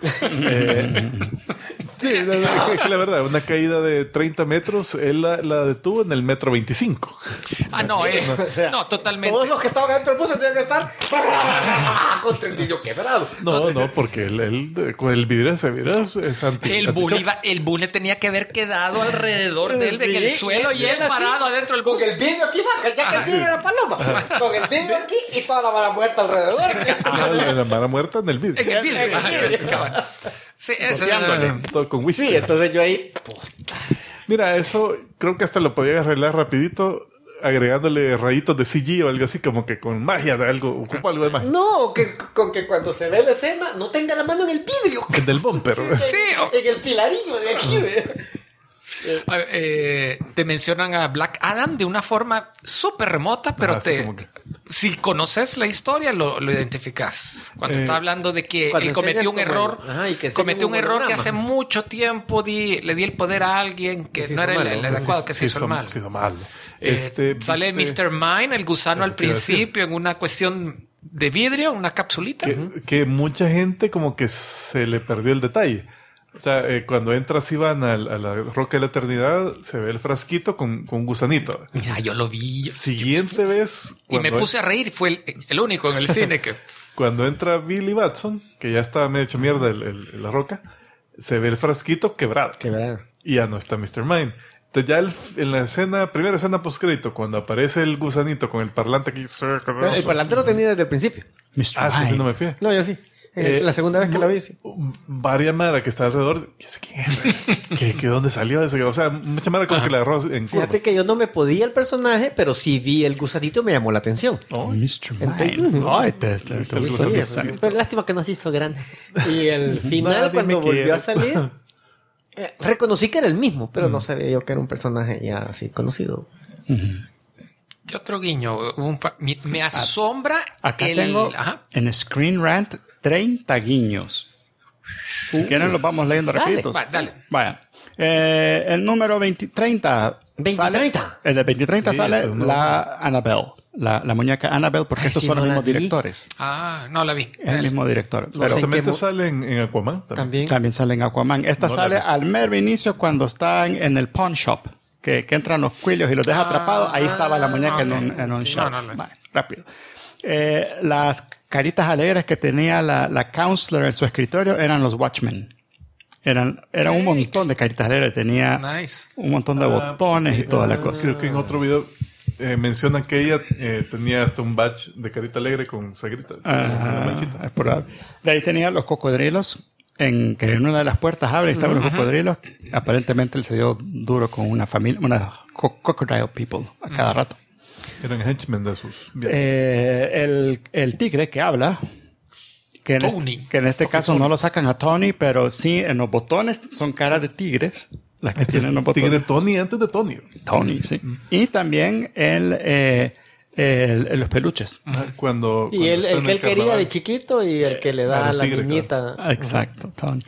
Sí, es que la verdad, una caída de 30 metros, él la detuvo en el metro 25. No, totalmente. Todos los que estaban dentro del bus tenían que estar contra el vidrio quebrado. No, porque él con el vidrio ese vidrio es el bus le tenía que haber quedado alrededor de él, de que el suelo y él parado adentro del bus. Con el vidrio aquí, ya que el vidrio era paloma. Con el vidrio aquí y toda la vara muerta alrededor. La vara muerta en el vidrio. En el vidrio. Sí, eso todo con whisky. Sí, entonces yo ahí... Mira, eso creo que hasta lo podían arreglar rapidito agregándole rayitos de CG o algo así, como que con magia de algo, ocupa algo de magia. No, con que cuando se ve la escena no tenga la mano en el vidrio. En el bumper. Sí. En el pilarillo de aquí. Te mencionan a Black Adam de una forma súper remota, pero si conoces la historia lo identificas. Cuando está hablando de que él cometió un error, que hace mucho tiempo le di el poder a alguien que no era el adecuado, que se hizo mal. Se hizo mal. Sale Mr. Mine, el gusano al principio, en una cuestión de vidrio, una capsulita. Que mucha gente como que se le perdió el detalle. O sea, cuando entra Sivan a la Roca de la Eternidad, se ve el frasquito con un gusanito. Mira, yo lo vi. Siguiente vez... Y me puse a reír. Fue el único en el cine que... Cuando entra Billy Batson, que ya está medio hecho mierda la roca, se ve el frasquito quebrado. Y ya no está Mr. Mine. Entonces ya en la primera escena postcrédito, cuando aparece el gusanito con el parlante aquí... El parlante lo tenía desde el principio. Mr. Mine. Sí, no me fui. No, yo sí. Es la segunda vez que la vi. Sí. Varias mara que está alrededor. ¿Qué sé quién es? ¿Qué dónde salió ese? O sea, mucha mara como que la agarró en curva. Fíjate que yo no me podía el personaje, pero sí vi el gusanito y me llamó la atención. Mr. Mine. Pero lástima que no se hizo grande. Y el final, cuando volvió a salir, reconocí que era el mismo, pero no sabía yo que era un personaje ya así conocido. ¿Qué otro guiño? Me asombra. Acá tengo en Screen Rant 30 guiños. Si quieren los vamos leyendo rapidito. Dale. Vaya. El número 30. El de 2030 sale la Annabelle. La muñeca Annabelle, porque estos son los mismos directores. No la vi. Es el mismo director. Pero también sale en Aquaman. También sale en Aquaman. Esta sale al mero inicio cuando están en el pawn shop. Que entran los cuillos y los deja atrapados. Ahí estaba la muñeca en un shelf. Vale, rápido. Las caritas alegres que tenía la counselor en su escritorio eran los Watchmen. Eran un montón de caritas alegres. Tenía un montón de botones y toda la cosa. Creo que en otro video mencionan que ella tenía hasta un badge de carita alegre con sagrita. Es probable. De ahí tenía los cocodrilos. Que en una de las puertas abre y estaban los cocodrilos. Aparentemente él se dio duro con una familia, una crocodile people a cada rato. Eran henchmen de sus viajes. El tigre que habla que Tony. en este caso no lo sacan a Tony, pero sí en los botones son caras de tigres. Las que tienen los botones. Tigre Tony antes de Tony. Tony, sí. Y también los peluches. Cuando Y el está en que él quería carnaval. de chiquito y el que le da a la tigre, niñita. Exacto, Tony.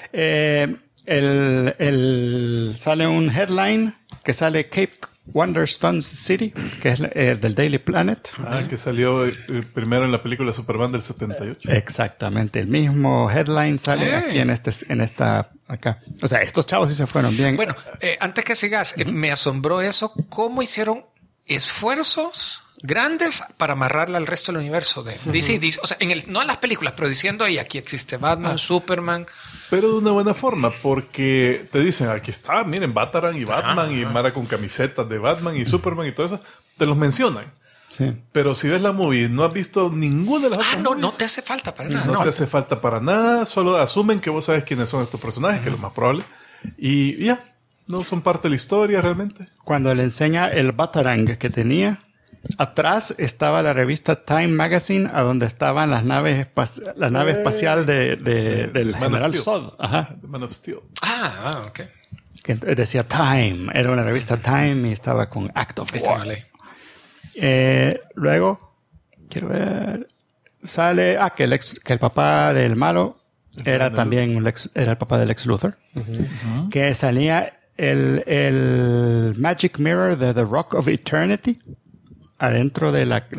Sale un headline que sale Cape Wonderstone City, que es del Daily Planet. Que salió primero en la película Superman del 78. Exactamente, el mismo headline sale aquí en esta acá. O sea, estos chavos sí se fueron bien. Bueno, antes que sigas, me asombró eso, cómo hicieron esfuerzos grandes para amarrarla al resto del universo de DC. O sea, no en las películas, pero diciendo ahí, aquí existe Batman, Superman. Pero de una buena forma, porque te dicen, aquí está, miren, Batarang y Batman y Mara con camisetas de Batman y Superman y todo eso, te los mencionan. Sí. Pero si ves la movie, no has visto ninguna de las otras movies, No te hace falta para nada. no te hace falta para nada, solo asumen que vos sabes quiénes son estos personajes, que es lo más probable, y ya, no son parte de la historia realmente. Cuando le enseña el Batarang que tenía, atrás estaba la revista Time Magazine, a donde estaban las naves la nave espacial del Man of general Steel. Zod. Ajá. The Man of Steel. Ok. Que decía Time, era una revista Time y estaba con Act of Esta no War. leí. Luego, quiero ver, sale que el papá del malo era también era el papá del Lex Luthor, que salía el Magic Mirror de The Rock of Eternity adentro de la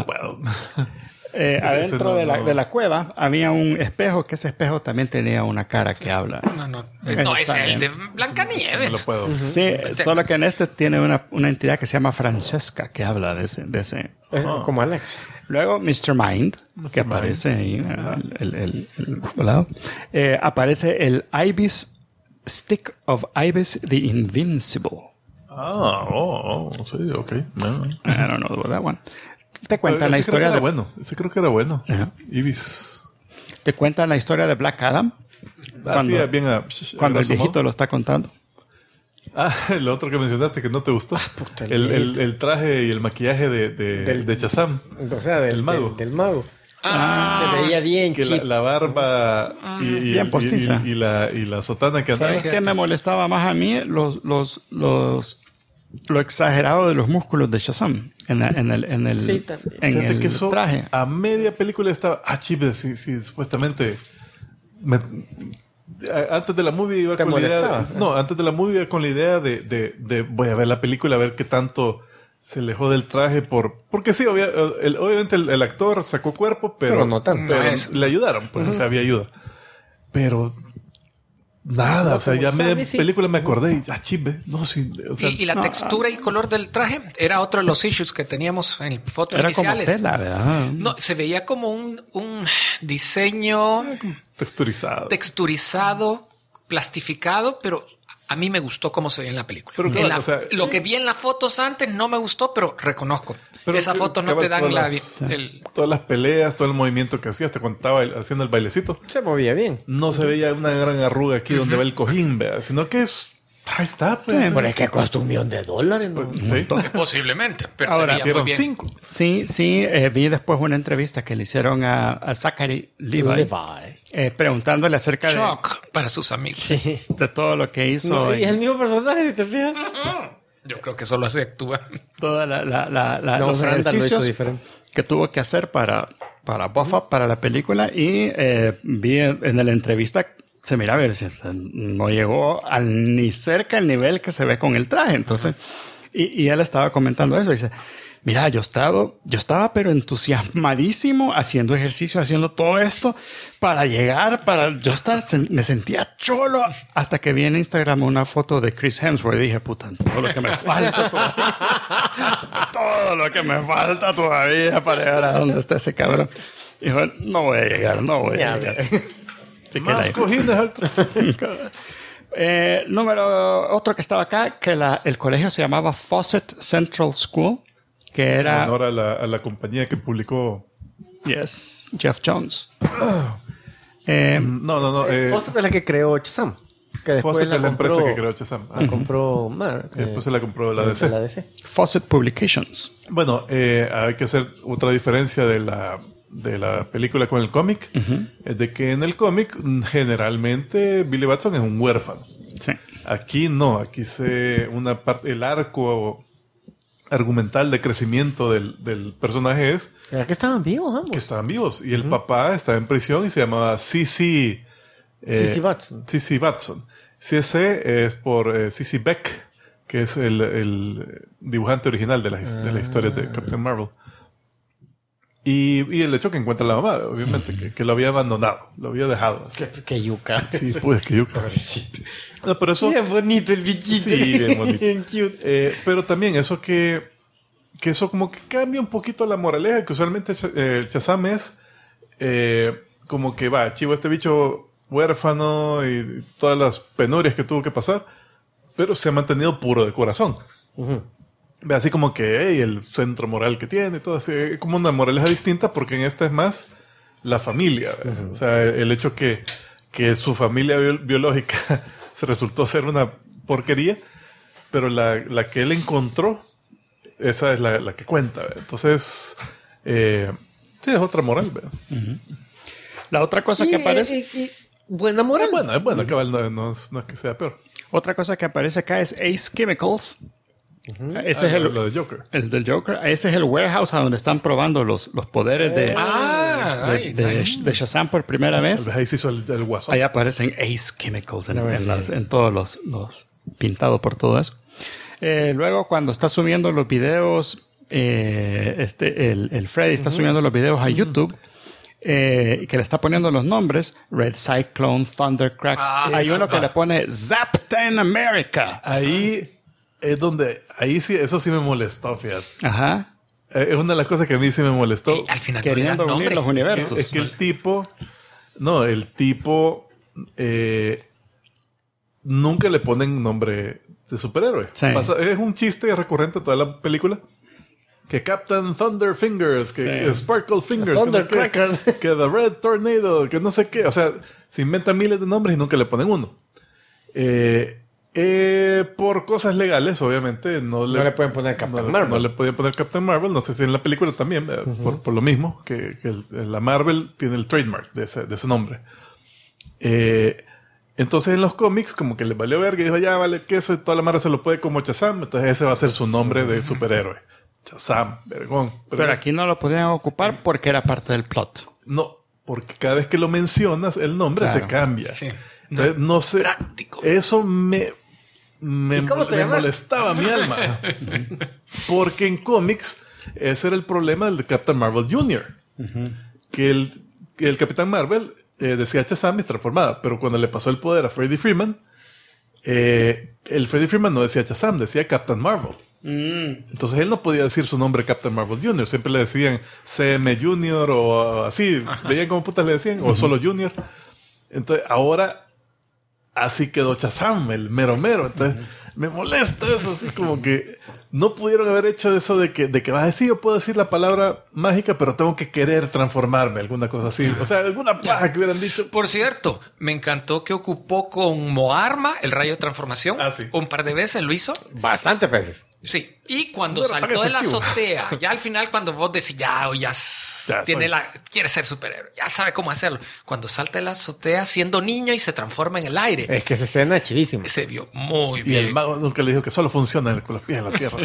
adentro de la cueva había un espejo, que ese espejo también tenía una cara que habla. No, ese es el de Blancanieves. No lo puedo. Sí, solo que en este tiene una entidad que se llama Francesca que habla de ese. Es como Alex. Luego Mr. Mind, que aparece ahí, el volado. Aparece el Ibis Stick of Ibis the Invincible. Sí, ok. No. I don't know about that one. Te cuentan la Ese creo que historia era de... bueno. Ese creo que era bueno. Ajá. Ibis. Te cuentan la historia de Black Adam. Cuando, bien Cuando el viejito lo está contando. el otro que mencionaste que no te gustó. El traje y el maquillaje de Shazam. O sea, del mago. Del mago. Se veía bien que cheap. la barba y bien postiza. y la sotana que andaba. ¿Sabes qué me molestaba más a mí? Lo exagerado de los músculos de Shazam en el Sí, también. en Fíjate el que eso traje. a media película estaba... chip, sí, supuestamente... antes de la movie iba ¿Te con la idea... molestaba? Antes de la movie iba con la idea de voy a ver la película, a ver qué tanto se alejó del traje porque sí, obviamente el actor sacó cuerpo, pero no tanto. pero No es. le ayudaron, pues, o sea, había ayuda. Pero... Nada, No, o sea, ya o sea, a media mí sí. película me acordé y chive, no, sí, o sea, Y la textura y color del traje era otro de los issues que teníamos en fotos Era como iniciales. tela, ¿verdad? No, se veía como un diseño texturizado, plastificado, pero a mí me gustó cómo se veía en la película. Pero claro, lo que vi en las fotos antes no me gustó, pero reconozco. Pero esas fotos no te dan todas las peleas, todo el movimiento que hacía, hasta cuando estaba haciendo el bailecito. Se movía bien. No se veía una gran arruga aquí donde va el cojín, ¿verdad? Sino que ahí está, pues. Pero es que costó $1,000,000, ¿no? Sí. Posiblemente, pero Ahora, se veía muy Hicieron bien. 5. Sí, vi después una entrevista que le hicieron a Zachary Levi. Preguntándole acerca Shock para sus amigos. Sí. de todo lo que hizo. No, y es el mismo personaje, si te fijas. Yo creo que solo así actúa. Toda No, los Randall lo hizo ejercicios diferente. que tuvo que hacer para buff up para la película. Y vi en la entrevista, se miraba y decía, no llegó ni cerca el nivel que se ve con el traje. Entonces, y él estaba comentando eso. Dice, mira, yo estaba pero entusiasmadísimo haciendo ejercicio, haciendo todo esto para llegar, me sentía cholo hasta que vi en Instagram una foto de Chris Hemsworth y dije, puta, todo lo que me falta todavía para llegar a donde está ese cabrón. Y dijo, no voy a llegar. Así que Más cojines altos. Otro que estaba acá, que el colegio se llamaba Fawcett Central School, que era... En honor a la compañía que publicó... Yes, Jeff Jones. No. Fawcett es la que creó Shazam. Que después Fawcett es la empresa que creó Shazam. La compró Mark. Después se la compró la DC. La DC. Fawcett Publications. Bueno, hay que hacer otra diferencia de de la película con el cómic es de que en el cómic generalmente Billy Batson es un huérfano. Sí. Aquí no, aquí el arco argumental de crecimiento del personaje es ¿Era que estaban vivos ambos? que estaban vivos y el papá estaba en prisión y se llamaba C.C. Batson. C.C. Batson. C.C. es por C.C. Beck, que es el dibujante original de la historia de Captain Marvel. Y el hecho que encuentra a la mamá, obviamente, que lo había abandonado, lo había dejado. Así. Qué yuca. Sí, pues que yuca. No, pero eso... Bien bonito el bichito. Sí, bien bonito. Bien cute. Pero también eso que eso como que cambia un poquito la moraleja, que usualmente Shazam es como que va, chivo este bicho huérfano y todas las penurias que tuvo que pasar, pero se ha mantenido puro de corazón. Así como que hey, el centro moral que tiene, todo así, como una moraleja distinta, porque en esta es más la familia. O sea, el hecho que su familia biológica se resultó ser una porquería, pero la que él encontró, esa es la que cuenta. Entonces, sí, es otra moral. La otra cosa que aparece... buena moral. Es buena, cabal, no es que sea peor. Otra cosa que aparece acá es Ace Chemicals. Ese es lo de Joker. El del Joker. Ese es el warehouse a donde están probando los poderes de Shazam por primera vez. Ahí se hizo el guasón. Ahí aparecen Ace Chemicals en todos los pintados por todo eso. Luego, cuando está subiendo los videos, el Freddy está subiendo los videos a YouTube. Que le está poniendo los nombres Red Cyclone, Thundercrack. Hay uno que le pone Zapten America. Ahí es donde, ahí sí, eso sí me molestó, fíjate. Ajá. Es una de las cosas que a mí sí me molestó. Al final Queriendo no unir los universos. Es que el tipo nunca le ponen nombre de superhéroe. Sí. Es un chiste recurrente toda la película. Que Captain Thunder Fingers, que Sparkle Fingers, que The Red Tornado, que no sé qué. O sea, se inventan miles de nombres y nunca le ponen uno. Por cosas legales, obviamente, no le pueden poner Captain Marvel. No le podían poner Captain Marvel. No sé si en la película también, por lo mismo, que la Marvel tiene el trademark de ese nombre. Entonces en los cómics como que le valió verga y dijo, ya vale, que eso toda la mara se lo puede como Shazam. Entonces ese va a ser su nombre de superhéroe. Shazam, vergón. Pero aquí no lo podían ocupar porque era parte del plot. No, porque cada vez que lo mencionas, el nombre se cambia. Sí. Entonces, no sé. Práctico. Eso me molestaba mi alma. Porque en cómics, ese era el problema del Captain Marvel Jr. Que el Capitán Marvel decía Shazam y se transformaba. Pero cuando le pasó el poder a Freddie Freeman, el Freddie Freeman no decía Shazam, decía Captain Marvel. Entonces él no podía decir su nombre Captain Marvel Jr. Siempre le decían CM Jr. o así. Veían cómo putas le decían. O solo Jr. Entonces ahora así quedó Shazam, el mero mero. Entonces me molesta eso. Así como que no pudieron haber hecho eso de que vas a decir, yo puedo decir la palabra mágica, pero tengo que querer transformarme. Alguna cosa así. O sea, alguna paja que hubieran dicho. Por cierto, me encantó que ocupó como arma el rayo de transformación. Sí. Un par de veces lo hizo. Bastantes veces. Sí. Y cuando No era saltó tan de la efectivo. azotea, ya al final cuando vos decís, quiere ser superhéroe, ya sabe cómo hacerlo. Cuando salta de la azotea siendo niño y se transforma en el aire. Es que esa escena es chidísima. Se vio muy Y bien. el mago nunca le dijo que solo funciona con los pies en la tierra.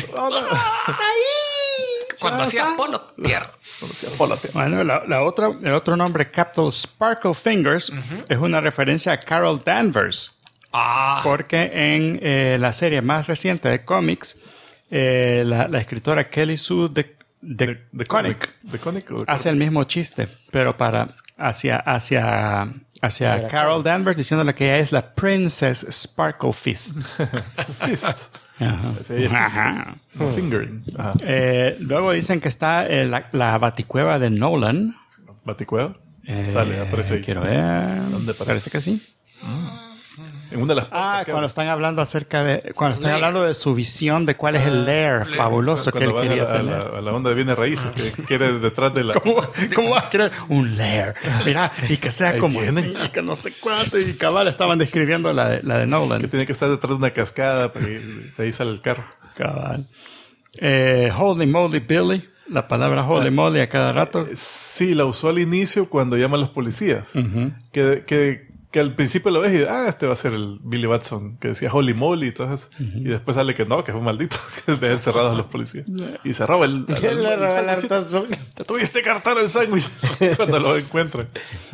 Cuando hacía polo tierra. Bueno, el otro nombre, Captain Sparkle Fingers, es una referencia a Carol Danvers. Porque en la serie más reciente de cómics, la escritora Kelly Sue de Connick hace el mismo chiste, pero hacia Carol Danvers, diciéndole que ella es la Princess Sparkle Fists. Fist. Ajá. Ajá. Fingering. Ajá. Luego dicen que está la baticueva de Nolan. ¿Baticueva? Sale, aparece ahí. Quiero ver. ¿Dónde Parece que sí. En una de las Cuando están hablando cuando están hablando de su visión de cuál es el lair fabuloso que él cuando quería van tener. a la onda de bienes raíces que quiere detrás de la... ¿Cómo va a querer un lair? Mira, y que sea como así, y que no sé cuánto. Y cabal estaban describiendo la de Nolan. Que tiene que estar detrás de una cascada, porque de ahí sale el carro. Cabal. Holy Moly Billy la palabra holy moly a cada rato. Sí, la usó al inicio cuando llama a los policías. Que al principio lo ves y este va a ser el Billy Batson que decía holy moly y todo eso. Y después sale que no, que fue un maldito, que dejan encerrados a los policías. Y se roba el Le roba el hartazo. Te tuviste que hartar el sándwich cuando lo encuentran.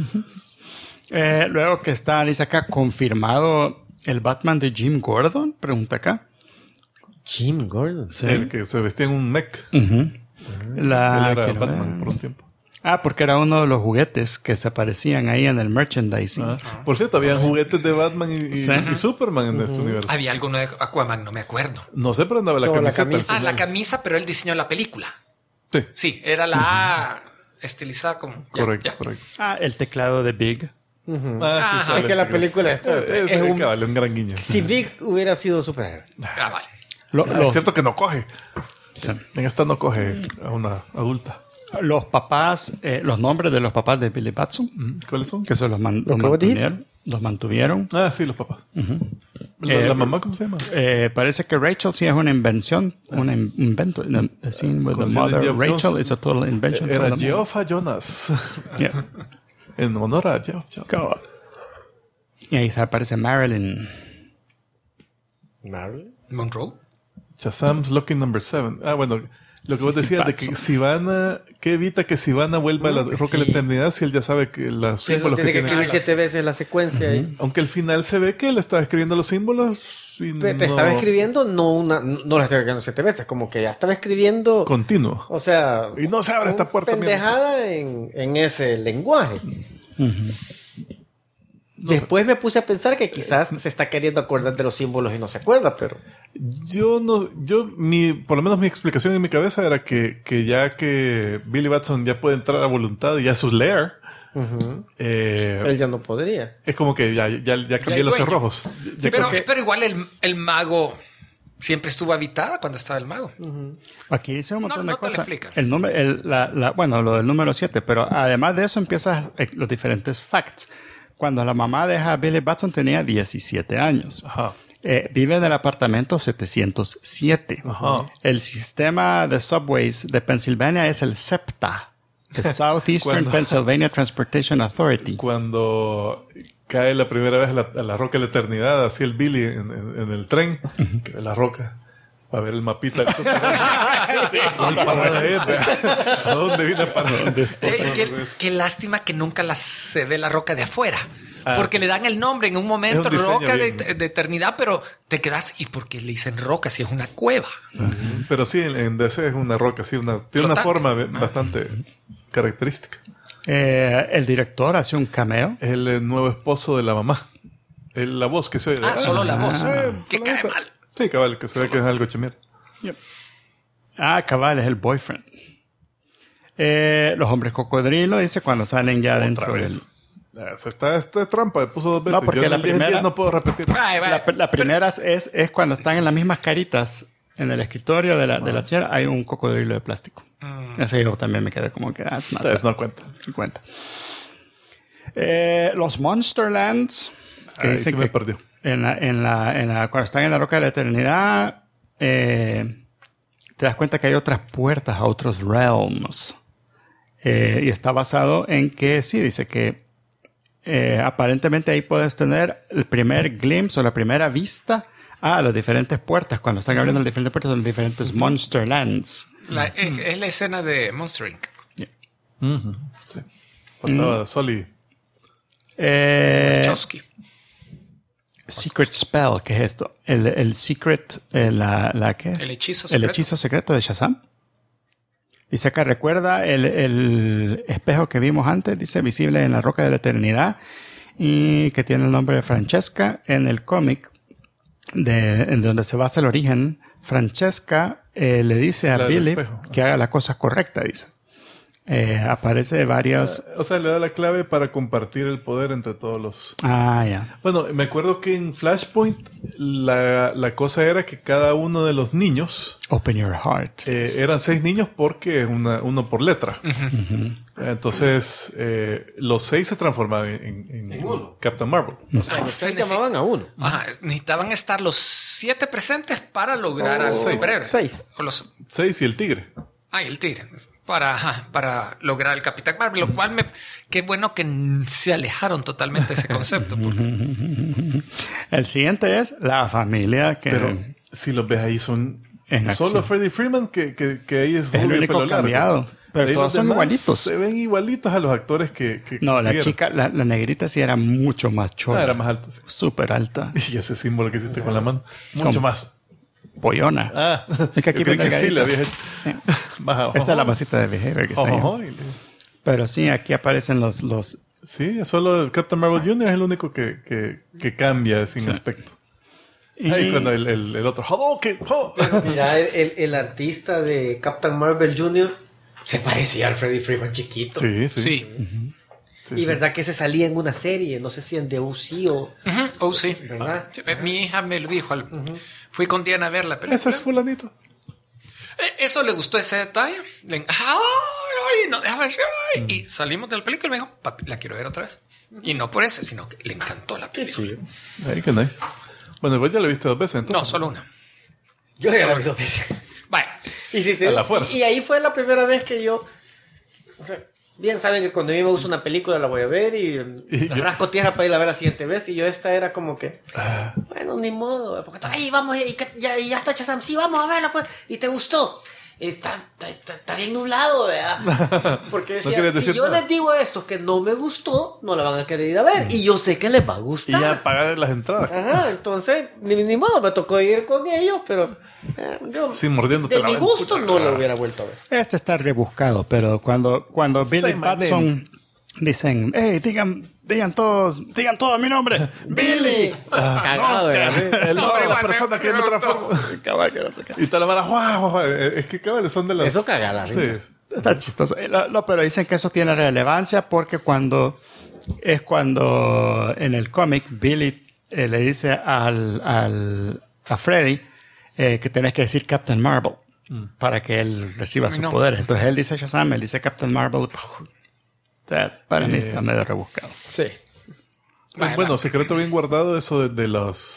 Luego que está, dice acá, confirmado el Batman de Jim Gordon, pregunta acá. Jim Gordon. Sí. El que se vestía en un mech. Él Él era Batman por un tiempo. Porque era uno de los juguetes que se aparecían ahí en el merchandising. Por cierto, habían juguetes de Batman y Superman en este universo. Había alguno de Aquaman, no me acuerdo. No sé, pero andaba la Solo la camiseta. camisa. La camisa, pero él diseñó la película. Sí, Sí, era la estilizada como... ya, correcto, ya. correcto. El teclado de Big. Ajá. sale Es que la en película esta es un gran guiño. Si Big hubiera sido superhéroe. Vale. Es cierto que no coge. Sí. En esta no coge a una adulta. Los papás, los nombres de los papás de Billy Batson, ¿Cuáles son? que se los ¿Lo que vos dijiste? mantuvieron. Sí, los papás. ¿La mamá cómo se llama? Parece que Rachel sí es una invención, un invento. The scene with the Con mother, Geoff Rachel Jones. is a total invention. Era for the Geoff Jonas. mother. Yeah. En honor a Geoff. Cabal. Y ahí se aparece Marilyn. Marley. Monroe. Shazam's Lucky Number 7. Bueno, lo que vos decías de que Sivana, que evita que Sivana vuelva a la Roca de la Eternidad si él ya sabe que los Sí, eso símbolos tiene que que tiene. escribir 7 veces la secuencia ahí. Aunque al final se ve que él estaba escribiendo los símbolos y no... Estaba escribiendo, no la estaba escribiendo 7 veces, como que ya estaba escribiendo. Continuo. O sea, Y no se abre esta puerta. pendejada en ese lenguaje. Después me puse a pensar que quizás se está queriendo acordar de los símbolos y no se acuerda, pero Por lo menos mi explicación en mi cabeza era que ya que Billy Batson ya puede entrar a voluntad y ya sus lair, él ya no podría. es como que ya cambié hay los dueño. cerrojos. Ya Pero igual el mago siempre estuvo habitada cuando estaba el mago. Aquí dice un montón No de te lo cosas. explican. El número, bueno, lo del número 7, pero además de eso empiezas los diferentes facts. Cuando la mamá deja a Billy Batson tenía 17 años. Ajá. Vive en el apartamento 707. Ajá. El sistema de subways de Pensilvania es el SEPTA, the Southeastern Cuando- Pennsylvania Transportation Authority. Cuando cae la primera vez a la Roca de la Eternidad, así el Billy en el tren, que ve la roca, a ver el mapita. ¿A dónde viene a parar? Qué lástima que nunca se ve la roca de afuera. Ah, Porque sí. le dan el nombre en un momento, Es un diseño roca bien. de eternidad, pero te quedas, ¿y por qué le dicen roca si es una cueva? Pero sí, en DC es una roca, sí, tiene una Flotante. forma bastante característica. El director hace un cameo. Es el nuevo esposo de la mamá. La voz que se oye. Solo la voz. Que fulanita. cae mal. Sí, cabal, que se ve que es algo chimero. Cabal, es el boyfriend. Los hombres cocodrilo, dice, cuando salen ya dentro del... Esta es trampa, puso 2 veces. No, porque yo en la el 10 en 10 primera- no puedo repetir. La primera es cuando están en las mismas caritas en el escritorio de la señora, hay un cocodrilo de plástico. Ese yo también me quedé como que... it's not Entonces bad. no cuenta. Sí cuenta. Los Monsterlands, que Ahí dicen sí me que perdió. cuando están en la Roca de la Eternidad, te das cuenta que hay otras puertas a otros realms. Y está basado en que, sí, dice que aparentemente ahí puedes tener el primer glimpse o la primera vista a las diferentes puertas. Cuando están abriendo las diferentes puertas son los diferentes Monsterlands. Es la escena de Monster Inc. Sí. Faltaba Soli. Chomsky. Secret Spell, ¿qué es esto? El secret, ¿qué? El hechizo El secreto. hechizo secreto de Shazam. Dice acá, recuerda el espejo que vimos antes, dice visible en la Roca de la Eternidad y que tiene el nombre de Francesca en el cómic en donde se basa el origen. Francesca le dice a La del Billy espejo. que haga la cosa correcta, dice. Aparece varios... O sea, le da la clave para compartir el poder entre todos los... ya. Bueno, me acuerdo que en Flashpoint la cosa era que cada uno de los niños Open your heart. eran 6 niños porque uno por letra. Entonces, los 6 se transformaban en Captain Marvel. O sea, los 6 llamaban a uno. Ajá, necesitaban estar los 7 presentes para lograr al superhéroe. 6. O los 6 y el tigre. el tigre. Para lograr el Capitán Marvel, lo cual qué bueno que se alejaron totalmente de ese concepto. Porque... El siguiente es la familia que... Pero si los ves ahí son En solo acción. Freddie Freeman, que ahí es el rubio y único pelo largo. cambiado. Pero Ahí todos los son demás igualitos. Se ven igualitos a los actores que No, la consiguieron. chica, la negrita sí era mucho más chorra. Era más alta. Sí. Súper alta. Y ese símbolo que hiciste con la mano. Mucho ¿Cómo? más. Pollona. Ah, Es que aquí yo creí que sí delgadita. le había hecho. Más abajo. Esa es la masita de behavior que está ahí. Ojo, Pero sí, aquí aparecen los sí, solo el Captain Marvel Jr. es el único que cambia sin aspecto. y- Ahí cuando el otro Hadouken, ¡oh! Mira, el artista de Captain Marvel Jr. se parecía al Freddie Freeman chiquito. Sí, sí. Sí. Sí, Y sí. verdad que se salía en una serie, no sé si en The O.C. o... Ujú. Oh, sí. ¿Verdad? Sí, mi hija me lo dijo. Fui con Diana a ver la película. Ese es fulanito. Eso le gustó ese detalle. Ay, no dejaba de ser. Ay. Y salimos de la película y me dijo, papi, la quiero ver otra vez. Y no por ese, sino que le encantó la película. Ahí que nice. Bueno, igual ya lo viste 2 veces, entonces. No, solo una. Yo ya la vi 2 veces. Vaya. Y, si te- A la fuerza. y ahí fue la primera vez que yo... O sea, bien saben que cuando a mí me gusta una película la voy a ver y Y yo- rasco tierra para ir a ver la siguiente vez. Y yo esta era como que... Bueno, ni modo. Porque ay, vamos, ya está Shazam. Sí, vamos a verla pues. ¿Y te gustó? Está bien nublado, ¿verdad? Porque No decía, querías si decir yo nada. les digo a estos que no me gustó, no la van a querer ir a ver. Y yo sé que les va a Y gustar. ya pagar las entradas. Ajá, entonces, ni modo, me tocó ir con ellos, pero yo Sí, mordiéndote de la mi ven- gusto puta, no lo hubiera vuelto a ver. Este está rebuscado, pero cuando Billy Say my Batson dicen, hey, digan todos mi nombre. Billy. Cagado, ¿verdad? El nombre de la igual, persona que me transformó. Cabal, que no sé qué. Y toda la vara, ¡guau! guau! Es que cabales son de las. Eso caga la risa. Sí. Está chistoso. No, pero dicen que eso tiene relevancia porque cuando en el cómic Billy le dice a Freddy que tenés que decir Captain Marvel para que él reciba sus No. poderes. Entonces él dice Shazam, él dice Captain Marvel. O sea, para mí está medio rebuscado. Sí. Bueno, secreto bien guardado eso de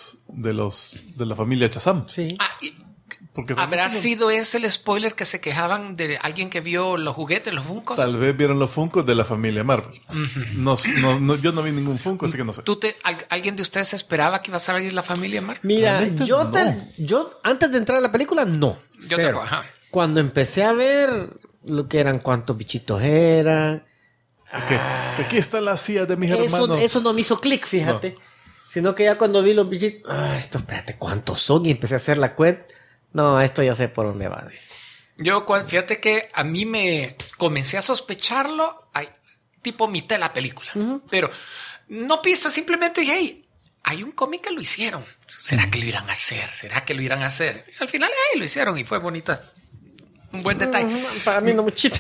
la familia Shazam. Sí. Porque ¿Habrá sido ese el spoiler que se quejaban de alguien que vio los juguetes, los Funkos? tal vez vieron los Funkos de la familia Marvel. Yo no vi ningún Funko, así que no sé. ¿Alguien de ustedes esperaba que iba a salir la familia Marvel? Mira, neta, yo no. antes de entrar a la película, no. Yo Cero. tampoco, ajá. Cuando empecé a ver lo que eran, cuántos bichitos eran, Que aquí está la CIA de mis hermanos. eso no me hizo clic, fíjate. Sino que ya cuando vi los bichitos, esto, espérate, ¿cuántos son? Y empecé a hacer la cuenta. No, esto ya sé por dónde va. Fíjate que a mí me comencé a sospecharlo tipo mitad de la película. Pero no pista, simplemente dije, hey, hay un cómic que lo hicieron. ¿Será que lo irán a hacer? ¿Será que lo irán a hacer? Y al final, lo hicieron y fue bonita. Un buen detalle. Para mí no muchito.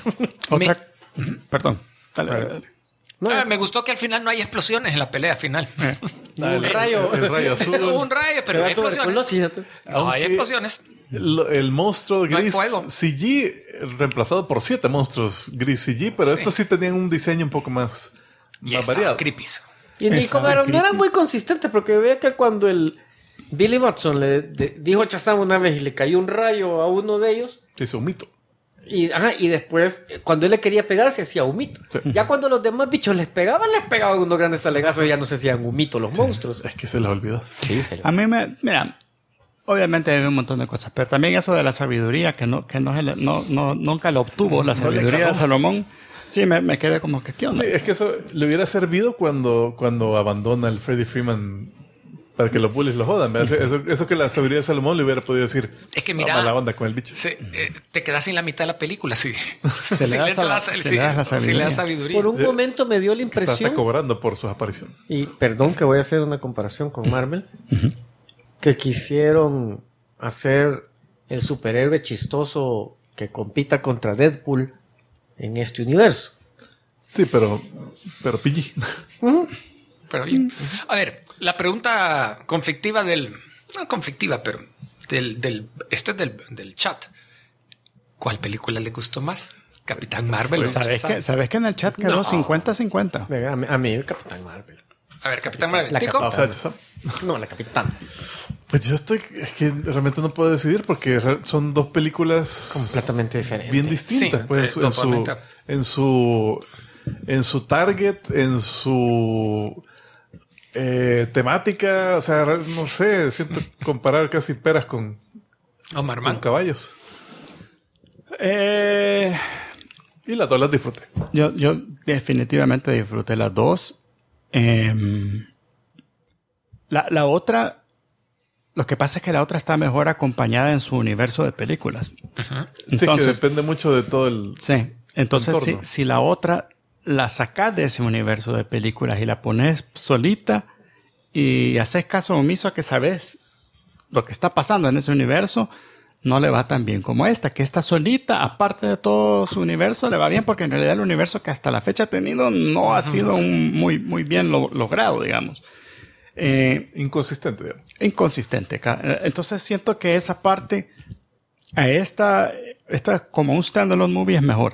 Perdón. Dale. Me gustó que al final no hay explosiones en la pelea final. Un rayo. El rayo azul. Un rayo, pero no hay explosiones. No hay Aunque- explosiones. El monstruo No hay gris fuego. CG reemplazado por 7 monstruos gris CG, pero Sí. estos sí tenían un diseño un poco más Y estaban variado. creepy. Y como no era muy consistente, porque veía que cuando el Billy Batson le dijo Shazam una vez y le cayó un rayo a uno de ellos, Se hizo un mito. y después, cuando él le quería pegar, se hacía humito. Sí. Ya cuando los demás bichos les pegaban unos grandes talegazos y ya no se hacían humito los monstruos. Es que se les olvidó. Sí, A mí mira, obviamente hay un montón de cosas, pero también eso de la sabiduría, que nunca lo obtuvo, la sabiduría de Salomón, sí me quedé como que, ¿qué onda? Sí, es que eso le hubiera servido cuando abandona el Freddie Freeman para que los bullies lo jodan. ¿Verdad? Eso que la sabiduría de Salomón le hubiera podido decir. Es que mira, la onda con el bicho. te quedas sin la mitad de la película si le das la sabiduría. Por un momento me dio la Está impresión, cobrando por sus apariciones. y perdón que voy a hacer una comparación con Marvel, que quisieron hacer el superhéroe chistoso que compita contra Deadpool en este universo. Sí, pero PG. Pero, a ver, la pregunta conflictiva no conflictiva, pero del chat. ¿Cuál película le gustó más? ¿Capitán Marvel? ¿Sabes que en el chat quedó No. 50-50? A mí el Capitán Marvel. A ver, Capitán Marvel. La ¿Tico? O sea, Shazam. No, la Capitán. Pues yo es que realmente no puedo decidir porque son dos películas Completamente diferentes. bien distintas. Sí, pues, totalmente. en su target, en su temática, o sea, no sé, siento comparar casi peras con Omar Man. caballos. Y las dos las disfruté. Yo definitivamente disfruté las dos. La otra, lo que pasa es que la otra está mejor acompañada en su universo de películas. Sí, que depende mucho de todo el... Sí, entonces entorno. si la otra la sacas de ese universo de películas y la pones solita y haces caso omiso a que sabes lo que está pasando en ese universo, no le va tan bien como esta, que esta solita, aparte de todo su universo, le va bien porque en realidad el universo que hasta la fecha ha tenido no ha sido muy bien logrado, digamos. Inconsistente, digamos. Inconsistente. Entonces siento que esa parte a esta como un standalone movie es mejor.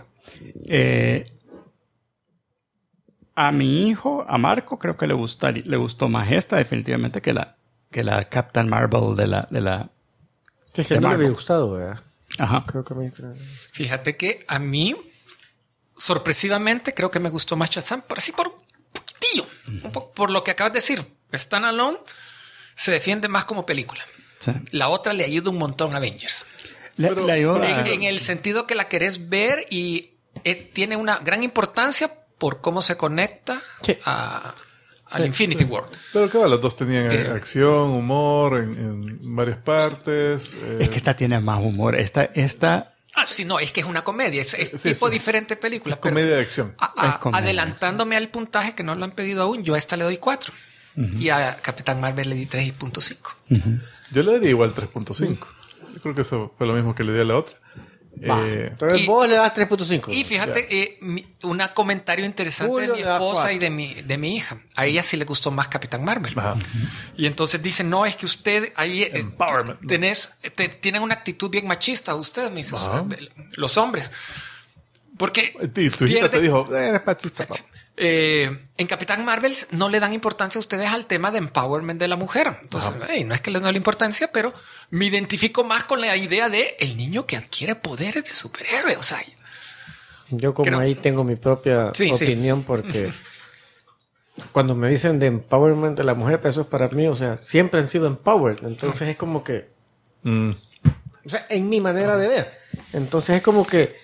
A mi hijo, a Marco, creo que le gustó más esta definitivamente que la Captain Marvel de la Sí, es que de no le Marvel. había gustado, ¿verdad? Ajá. Creo que me... Fíjate que a mí, sorpresivamente, creo que me gustó más Shazam, pero sí por un poquitillo. Un poco por lo que acabas de decir. Standalone se defiende más como película. Sí. La otra le ayuda un montón a Avengers. Le ayuda. En el sentido que la querés ver y tiene una gran importancia por cómo se conecta Sí. al Infinity War. Pero claro, las dos tenían acción, humor en varias partes. Es que esta tiene más humor. Esta Sí, no, es que es una comedia. Es Sí, tipo sí. diferente película. pero Comedia de acción. Es comedia, adelantándome al puntaje que no lo han pedido aún, yo a esta le doy 4. Y a Capitán Marvel le di 3.5. Yo le daría igual 3.5. Yo creo que eso fue lo mismo que le di a la otra. Entonces Y- vos le das 3.5. Y fíjate, un comentario interesante Julio de mi le da esposa 4. y de mi hija. A ella sí le gustó más Capitán Marvel. Ajá. Y entonces dicen, no, es que usted ahí Empowerment. tienen una actitud bien machista ustedes, me dice, o sea, Ajá. los hombres. Porque Tu hijita te dijo, eres machista, papá. en Capitán Marvel no le dan importancia a ustedes al tema de empowerment de la mujer. Entonces, no es que le doy importancia, pero me identifico más con la idea de el niño que adquiere poderes de superhéroe. O sea, Yo como Creo- ahí tengo mi propia Sí, sí. opinión porque cuando me dicen de empowerment de la mujer, pues eso es para mí, o sea, siempre han sido empowered. Entonces es como que, Mm. o sea, en mi manera de ver. Entonces es como que...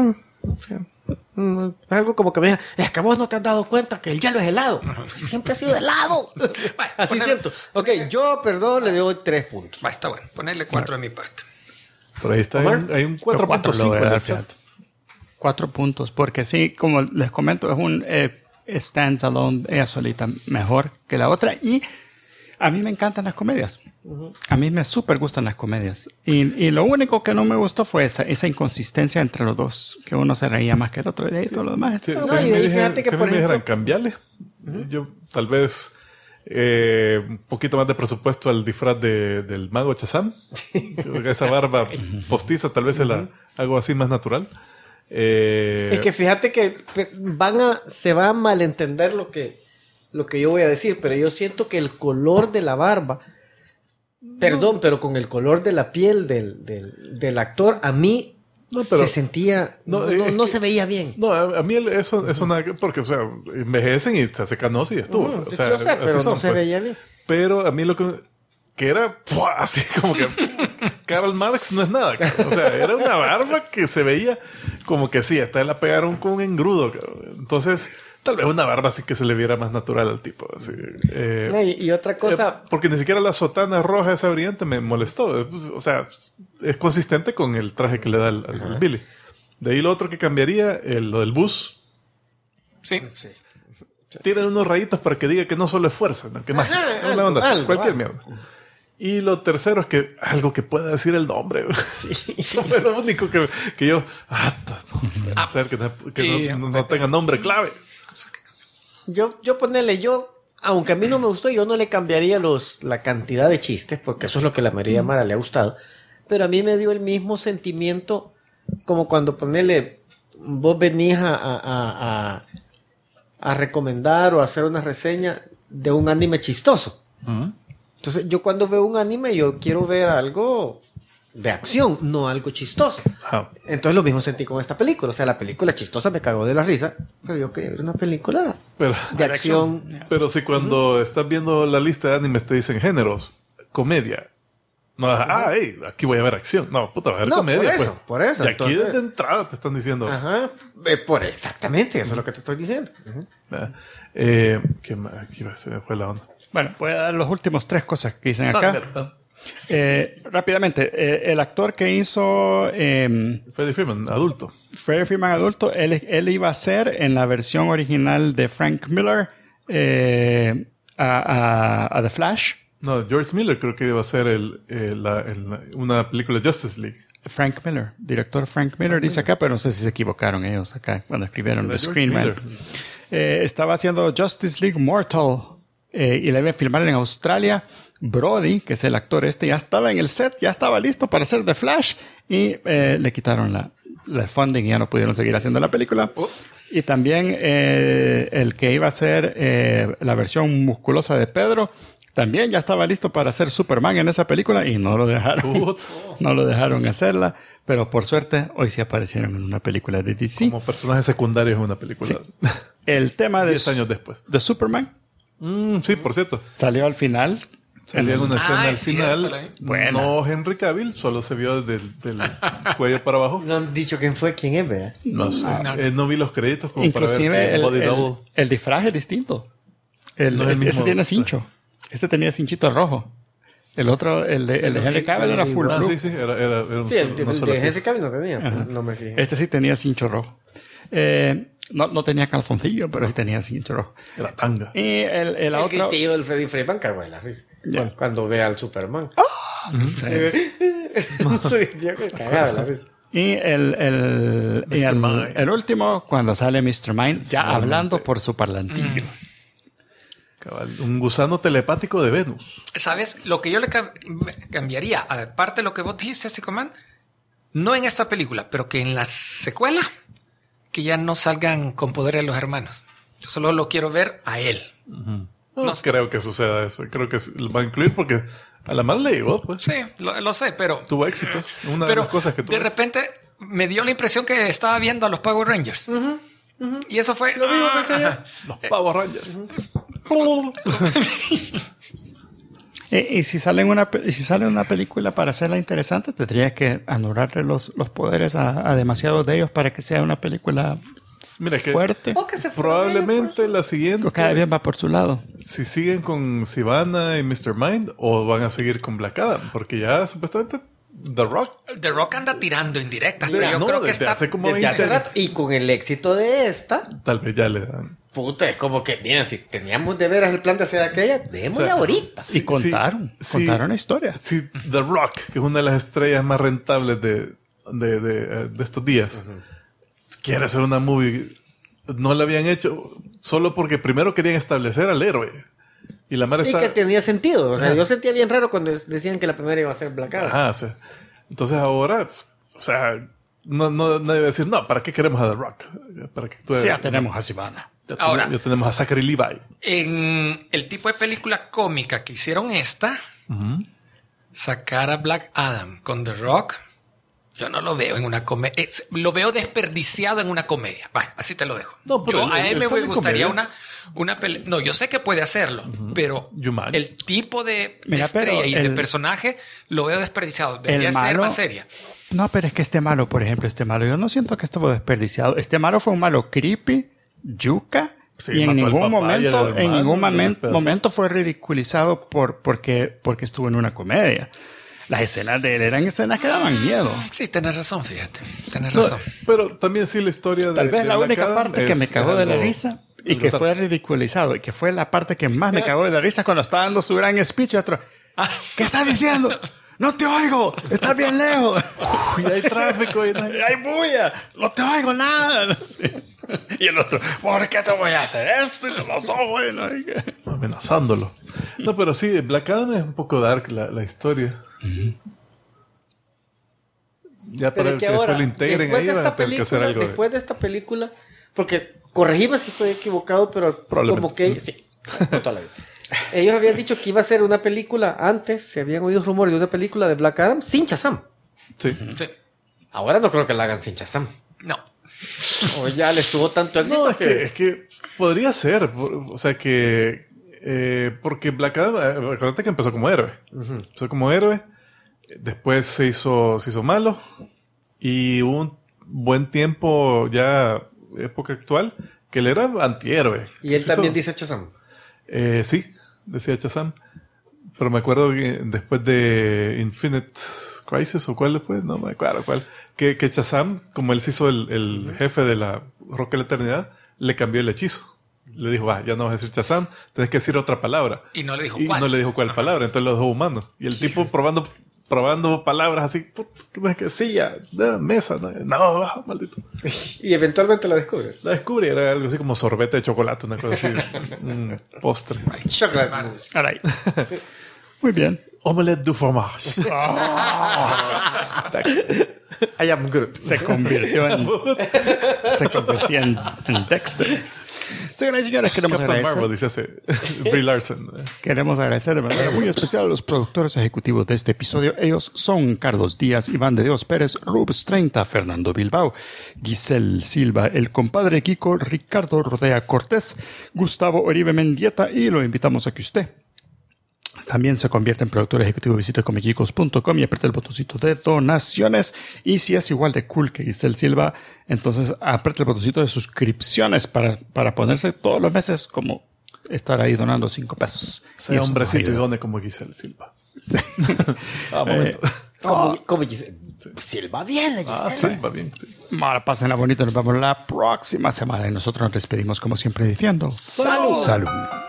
es algo como que me diga, es que vos no te has dado cuenta que el hielo es helado. Siempre ha sido helado. Así poner- siento. Ok, yo, perdón, le doy 3 puntos. va, está bueno. Ponerle 4 de mi parte. Por ahí está. Omar. Hay un Yo cuatro 4.5 le voy a en dar, el chat. fíjate. 4 puntos, porque sí, como les comento, es un standalone, ella solita, mejor que la otra. Y a mí me encantan las comedias. A mí me súper gustan las comedias. Y lo único que no me gustó fue esa inconsistencia entre los dos, que uno se reía más que el otro y de ahí todo lo demás. Sí, No, si a mí y me ahí dijeran, fíjate que, si a mí por me dijeran ejemplo- cambiarle, yo tal vez un poquito más de presupuesto al disfraz del mago Shazam. Esa barba postiza, tal vez se la hago así más natural. Es que fíjate que se va a malentender lo que yo voy a decir, pero yo siento que el color de la barba, perdón, pero con el color de la piel del actor, a mí No, pero- se sentía, No, no es que- se veía bien. No, a mí eso nada que... Porque, o sea, envejecen y se hace canoso y estuvo. Ujú, o sí, sea, yo sé, así pero son, no se pues. veía bien. Pero a mí lo que era ¡pua! Así como que Karl Marx no es nada, cabrón. O sea, era una barba que se veía como que sí, hasta la pegaron con un engrudo, cabrón. Entonces, tal vez una barba así que se le viera más natural al tipo. Así. No, y otra cosa, Porque ni siquiera la sotana roja esa brillante me molestó. O sea, es consistente con el traje que le da al Billy. De ahí lo otro que cambiaría, lo del bus. Sí. Tienen unos rayitos para que diga que no solo es fuerza, ¿no? Que magia. Ajá, Una onda así, algo, cualquier algo. mierda. Y lo tercero es que algo que pueda decir el nombre. Eso fue lo único que yo... no puede ser que no tenga nombre clave. yo ponerle, aunque a mí no me gustó, yo no le cambiaría la cantidad de chistes, porque eso es lo que la mayoría de Mara le ha gustado. Pero a mí me dio el mismo sentimiento como cuando vos venís a recomendar o hacer una reseña de un anime chistoso. Entonces, yo cuando veo un anime, yo quiero ver algo de acción, no algo chistoso. Ajá. Entonces, lo mismo sentí con esta película. O sea, la película chistosa me cagó de la risa, pero yo quería ver una película Pero, de acción. pero si cuando estás viendo la lista de animes te dicen géneros, comedia. No, hey, aquí voy a ver acción. No, puta, voy a ver No, comedia. por eso. Y aquí Entonces- desde entrada te están diciendo. Ajá. Exactamente, eso es lo que te estoy diciendo. ¿Qué más? Aquí se me fue la onda. Bueno, voy a dar los últimos 3 cosas que dicen acá. Rápidamente, el actor que hizo Freddie Freeman, adulto. Freddie Freeman adulto, él iba a ser en la versión original de Frank Miller a The Flash. No, George Miller creo que iba a ser una película de Justice League. Frank Miller, director Frank Miller dice acá, pero no sé si se equivocaron ellos acá cuando escribieron Era The George Screen Miller. Rant. Estaba haciendo Justice League Mortal y la iba a filmar en Australia. Brody, que es el actor ya estaba en el set, ya estaba listo para hacer The Flash y le quitaron la funding y ya no pudieron seguir haciendo la película. Y también el que iba a ser la versión musculosa de Pedro también ya estaba listo para hacer Superman en esa película y no lo dejaron. No lo dejaron hacerla, pero por suerte hoy sí aparecieron en una película de DC. Como personajes secundarios en una película. Sí. El tema de 10 años después. de Superman Sí, por cierto. salió al final. Salía en una escena al es cierto, final. la vi. Buena. No Henry Cavill, solo se vio del cuello para abajo. No han dicho quién es, ¿verdad? No sé. No vi los créditos como Inclusive para ver si body double. el disfraz es distinto. No es el mismo. Este tiene cincho. Este tenía cinchito rojo. El otro, el de Henry Cavill era full blue. Sí, era un Sí, el solo- una sola de Henry pieza. Cavill no tenía. No me fijé. Este sí tenía cincho rojo. No tenía calzoncillo, pero sí tenía cincho rojo. Era tanga. Y el El otro... gritillo del Freddie Freeman cagó de la risa. Ya. Cuando ve al Superman. Sí. Se sintió que cagaba de la risa. Y Mr. Mind. el último, cuando sale Mr. Mind, ya hablando por su parlantillo. Cabal, un gusano telepático de Venus. ¿Sabes? Lo que yo le cambiaría, aparte de lo que vos dijiste, Stickman, no en esta película, pero que en la secuela, que ya no salgan con poderes los hermanos. Yo solo lo quiero ver a él. No, No. creo que suceda eso. Creo que lo va a incluir porque a la mal le llegó, pues. Sí, lo sé, pero... Tuvo éxitos. Una de Pero las cosas que tuvo. de repente me dio la impresión que estaba viendo a los Power Rangers. Y eso fue... Lo mismo pensé yo. Los Power Rangers. Y si sale una película para hacerla interesante, tendría que anularle los poderes a demasiados de ellos para que sea una película Mira que fuerte. O que se fue probablemente la siguiente, Cada vez va por su lado. si siguen con Sivana y Mr. Mind, o van a seguir con Black Adam, porque ya supuestamente The Rock. The Rock anda tirando indirectas, De- pero yo no, creo que desde está... hace como Desde 20 hace años. rato. Y con el éxito de esta, Tal vez ya le dan. puta, es como que, miren, si teníamos de veras el plan de hacer aquella, démosla O sea, ahorita. Y contaron la historia. Si The Rock, que es una de las estrellas más rentables de estos días, quiere hacer una movie, no la habían hecho solo porque primero querían establecer al héroe. Y la madre Y está... que tenía sentido. O sea, Ajá. yo sentía bien raro cuando decían que la primera iba a ser Black Adam. Ajá, o sea, entonces ahora, o sea, nadie va a decir, no, ¿para qué queremos a The Rock? ¿Para que actúe? Sí, ya tenemos a Sivana. Ahora. Ya tenemos a Zachary Levi. En el tipo de película cómica que hicieron esta, sacar a Black Adam con The Rock, yo no lo veo en una comedia. Lo veo desperdiciado en una comedia. Bueno, así te lo dejo. No, pero A él él me sale en gustaría comedias. una pelea. No, yo sé que puede hacerlo, pero Jumanji. el tipo de Mira, estrella pero y de el- personaje lo veo desperdiciado. Debería ser malo- más seria. No, pero es que este malo, por ejemplo, yo no siento que estuvo desperdiciado. Este malo fue un malo creepy, yuca, Sí, y en mató al ningún papá y al momento, hermano, momento fue ridiculizado porque estuvo en una comedia. Las escenas de él eran escenas que daban miedo. Sí, tenés razón, fíjate. Tenés No, razón. pero también sí la historia de Tal vez de la Black única Adam parte que es me cagó de la algo- risa y algo que tan- fue ridiculizado y que fue la parte que más me cagó de la risa cuando estaba dando su gran speech y otro, ¿qué estás diciendo? No te oigo, estás bien lejos. Y hay tráfico y no hay- ¡Ay, bulla! No te oigo nada. No sé. Y el otro, ¿por qué te voy a hacer esto? Y te lo soy, bueno. amenazándolo. No, pero sí, Black Adam es un poco dark la historia. Ya Pero para es que que ahora, después lo integren después ahí de van a esta tener que hacer película, algo. de- después de esta película, porque corregime si estoy equivocado, pero Probablemente. como que sí, no toda la vida. Ellos habían dicho que iba a ser una película antes, se habían oído rumores de una película de Black Adam sin Shazam. Sí. Sí. Ahora no creo que la hagan sin Shazam. No. O ya les tuvo tanto éxito No, es que podría ser. O sea que... porque Black Adam, acuérdate que empezó como héroe. Empezó como héroe, después se hizo malo y hubo un buen tiempo ya, época actual, que él era antihéroe. Y él también dice Shazam. Sí, decía Shazam. Pero me acuerdo que después de Infinite Crisis, o cuál fue, no me acuerdo cuál, que Shazam, como él se hizo el jefe de la Roca de la Eternidad, le cambió el hechizo. Le dijo, ya no vas a decir Shazam, tenés que decir otra palabra. Y no le dijo y cuál. no le dijo cuál palabra, entonces lo dejó humano. Y el tipo probando palabras así, silla, mesa, no, maldito. Y eventualmente la descubre. La descubre, era algo así como sorbete de chocolate, una cosa así, un postre. Chocolate mousse. All right. Muy bien. Omelette du fromage. I am Groot. Se convirtió en Dexter. Señoras y señores, queremos Captain agradecer. Marvel, dice Brie Larson. Queremos agradecer de manera muy especial a los productores ejecutivos de este episodio. Ellos son Carlos Díaz, Iván de Dios Pérez, Rubs 30, Fernando Bilbao, Giselle Silva, el compadre Kiko, Ricardo Rodea Cortés, Gustavo Oribe Mendieta, y lo invitamos a que usted también se convierte en productor ejecutivo. Visite comicicos.com y apriete el botoncito de donaciones. Y si es igual de cool que Giselle Silva, entonces apriete el botoncito de suscripciones para ponerse todos los meses como estar ahí donando $5. Sea hombrecito y done como Giselle Silva. Momento. Como Giselle. Silva bien, la Giselle. Silva bien. Sí. Pásenla bonito. Nos vemos la próxima semana. Y nosotros nos despedimos como siempre diciendo ¡Salud! ¡Salud!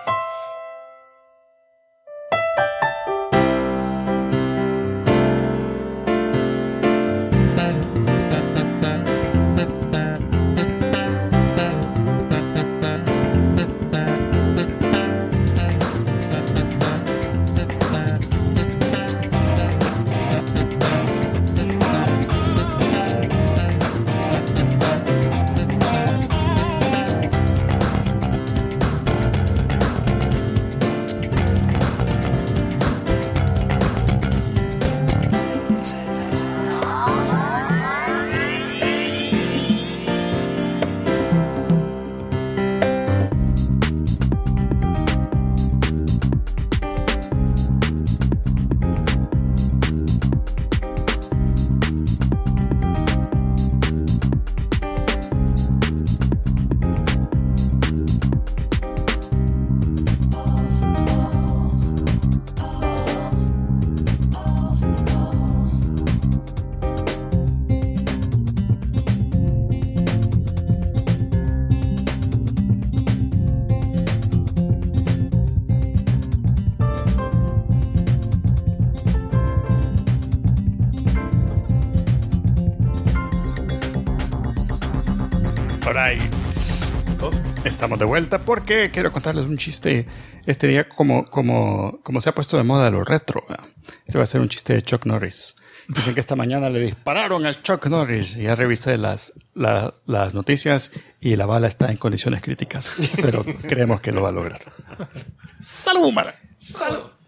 Estamos de vuelta porque quiero contarles un chiste. Este día, como se ha puesto de moda lo retro, este va a ser un chiste de Chuck Norris. Dicen que esta mañana le dispararon al Chuck Norris. Y ya revisé las noticias y la bala está en condiciones críticas. Pero creemos que lo va a lograr. ¡Salud, Mara! ¡Salud!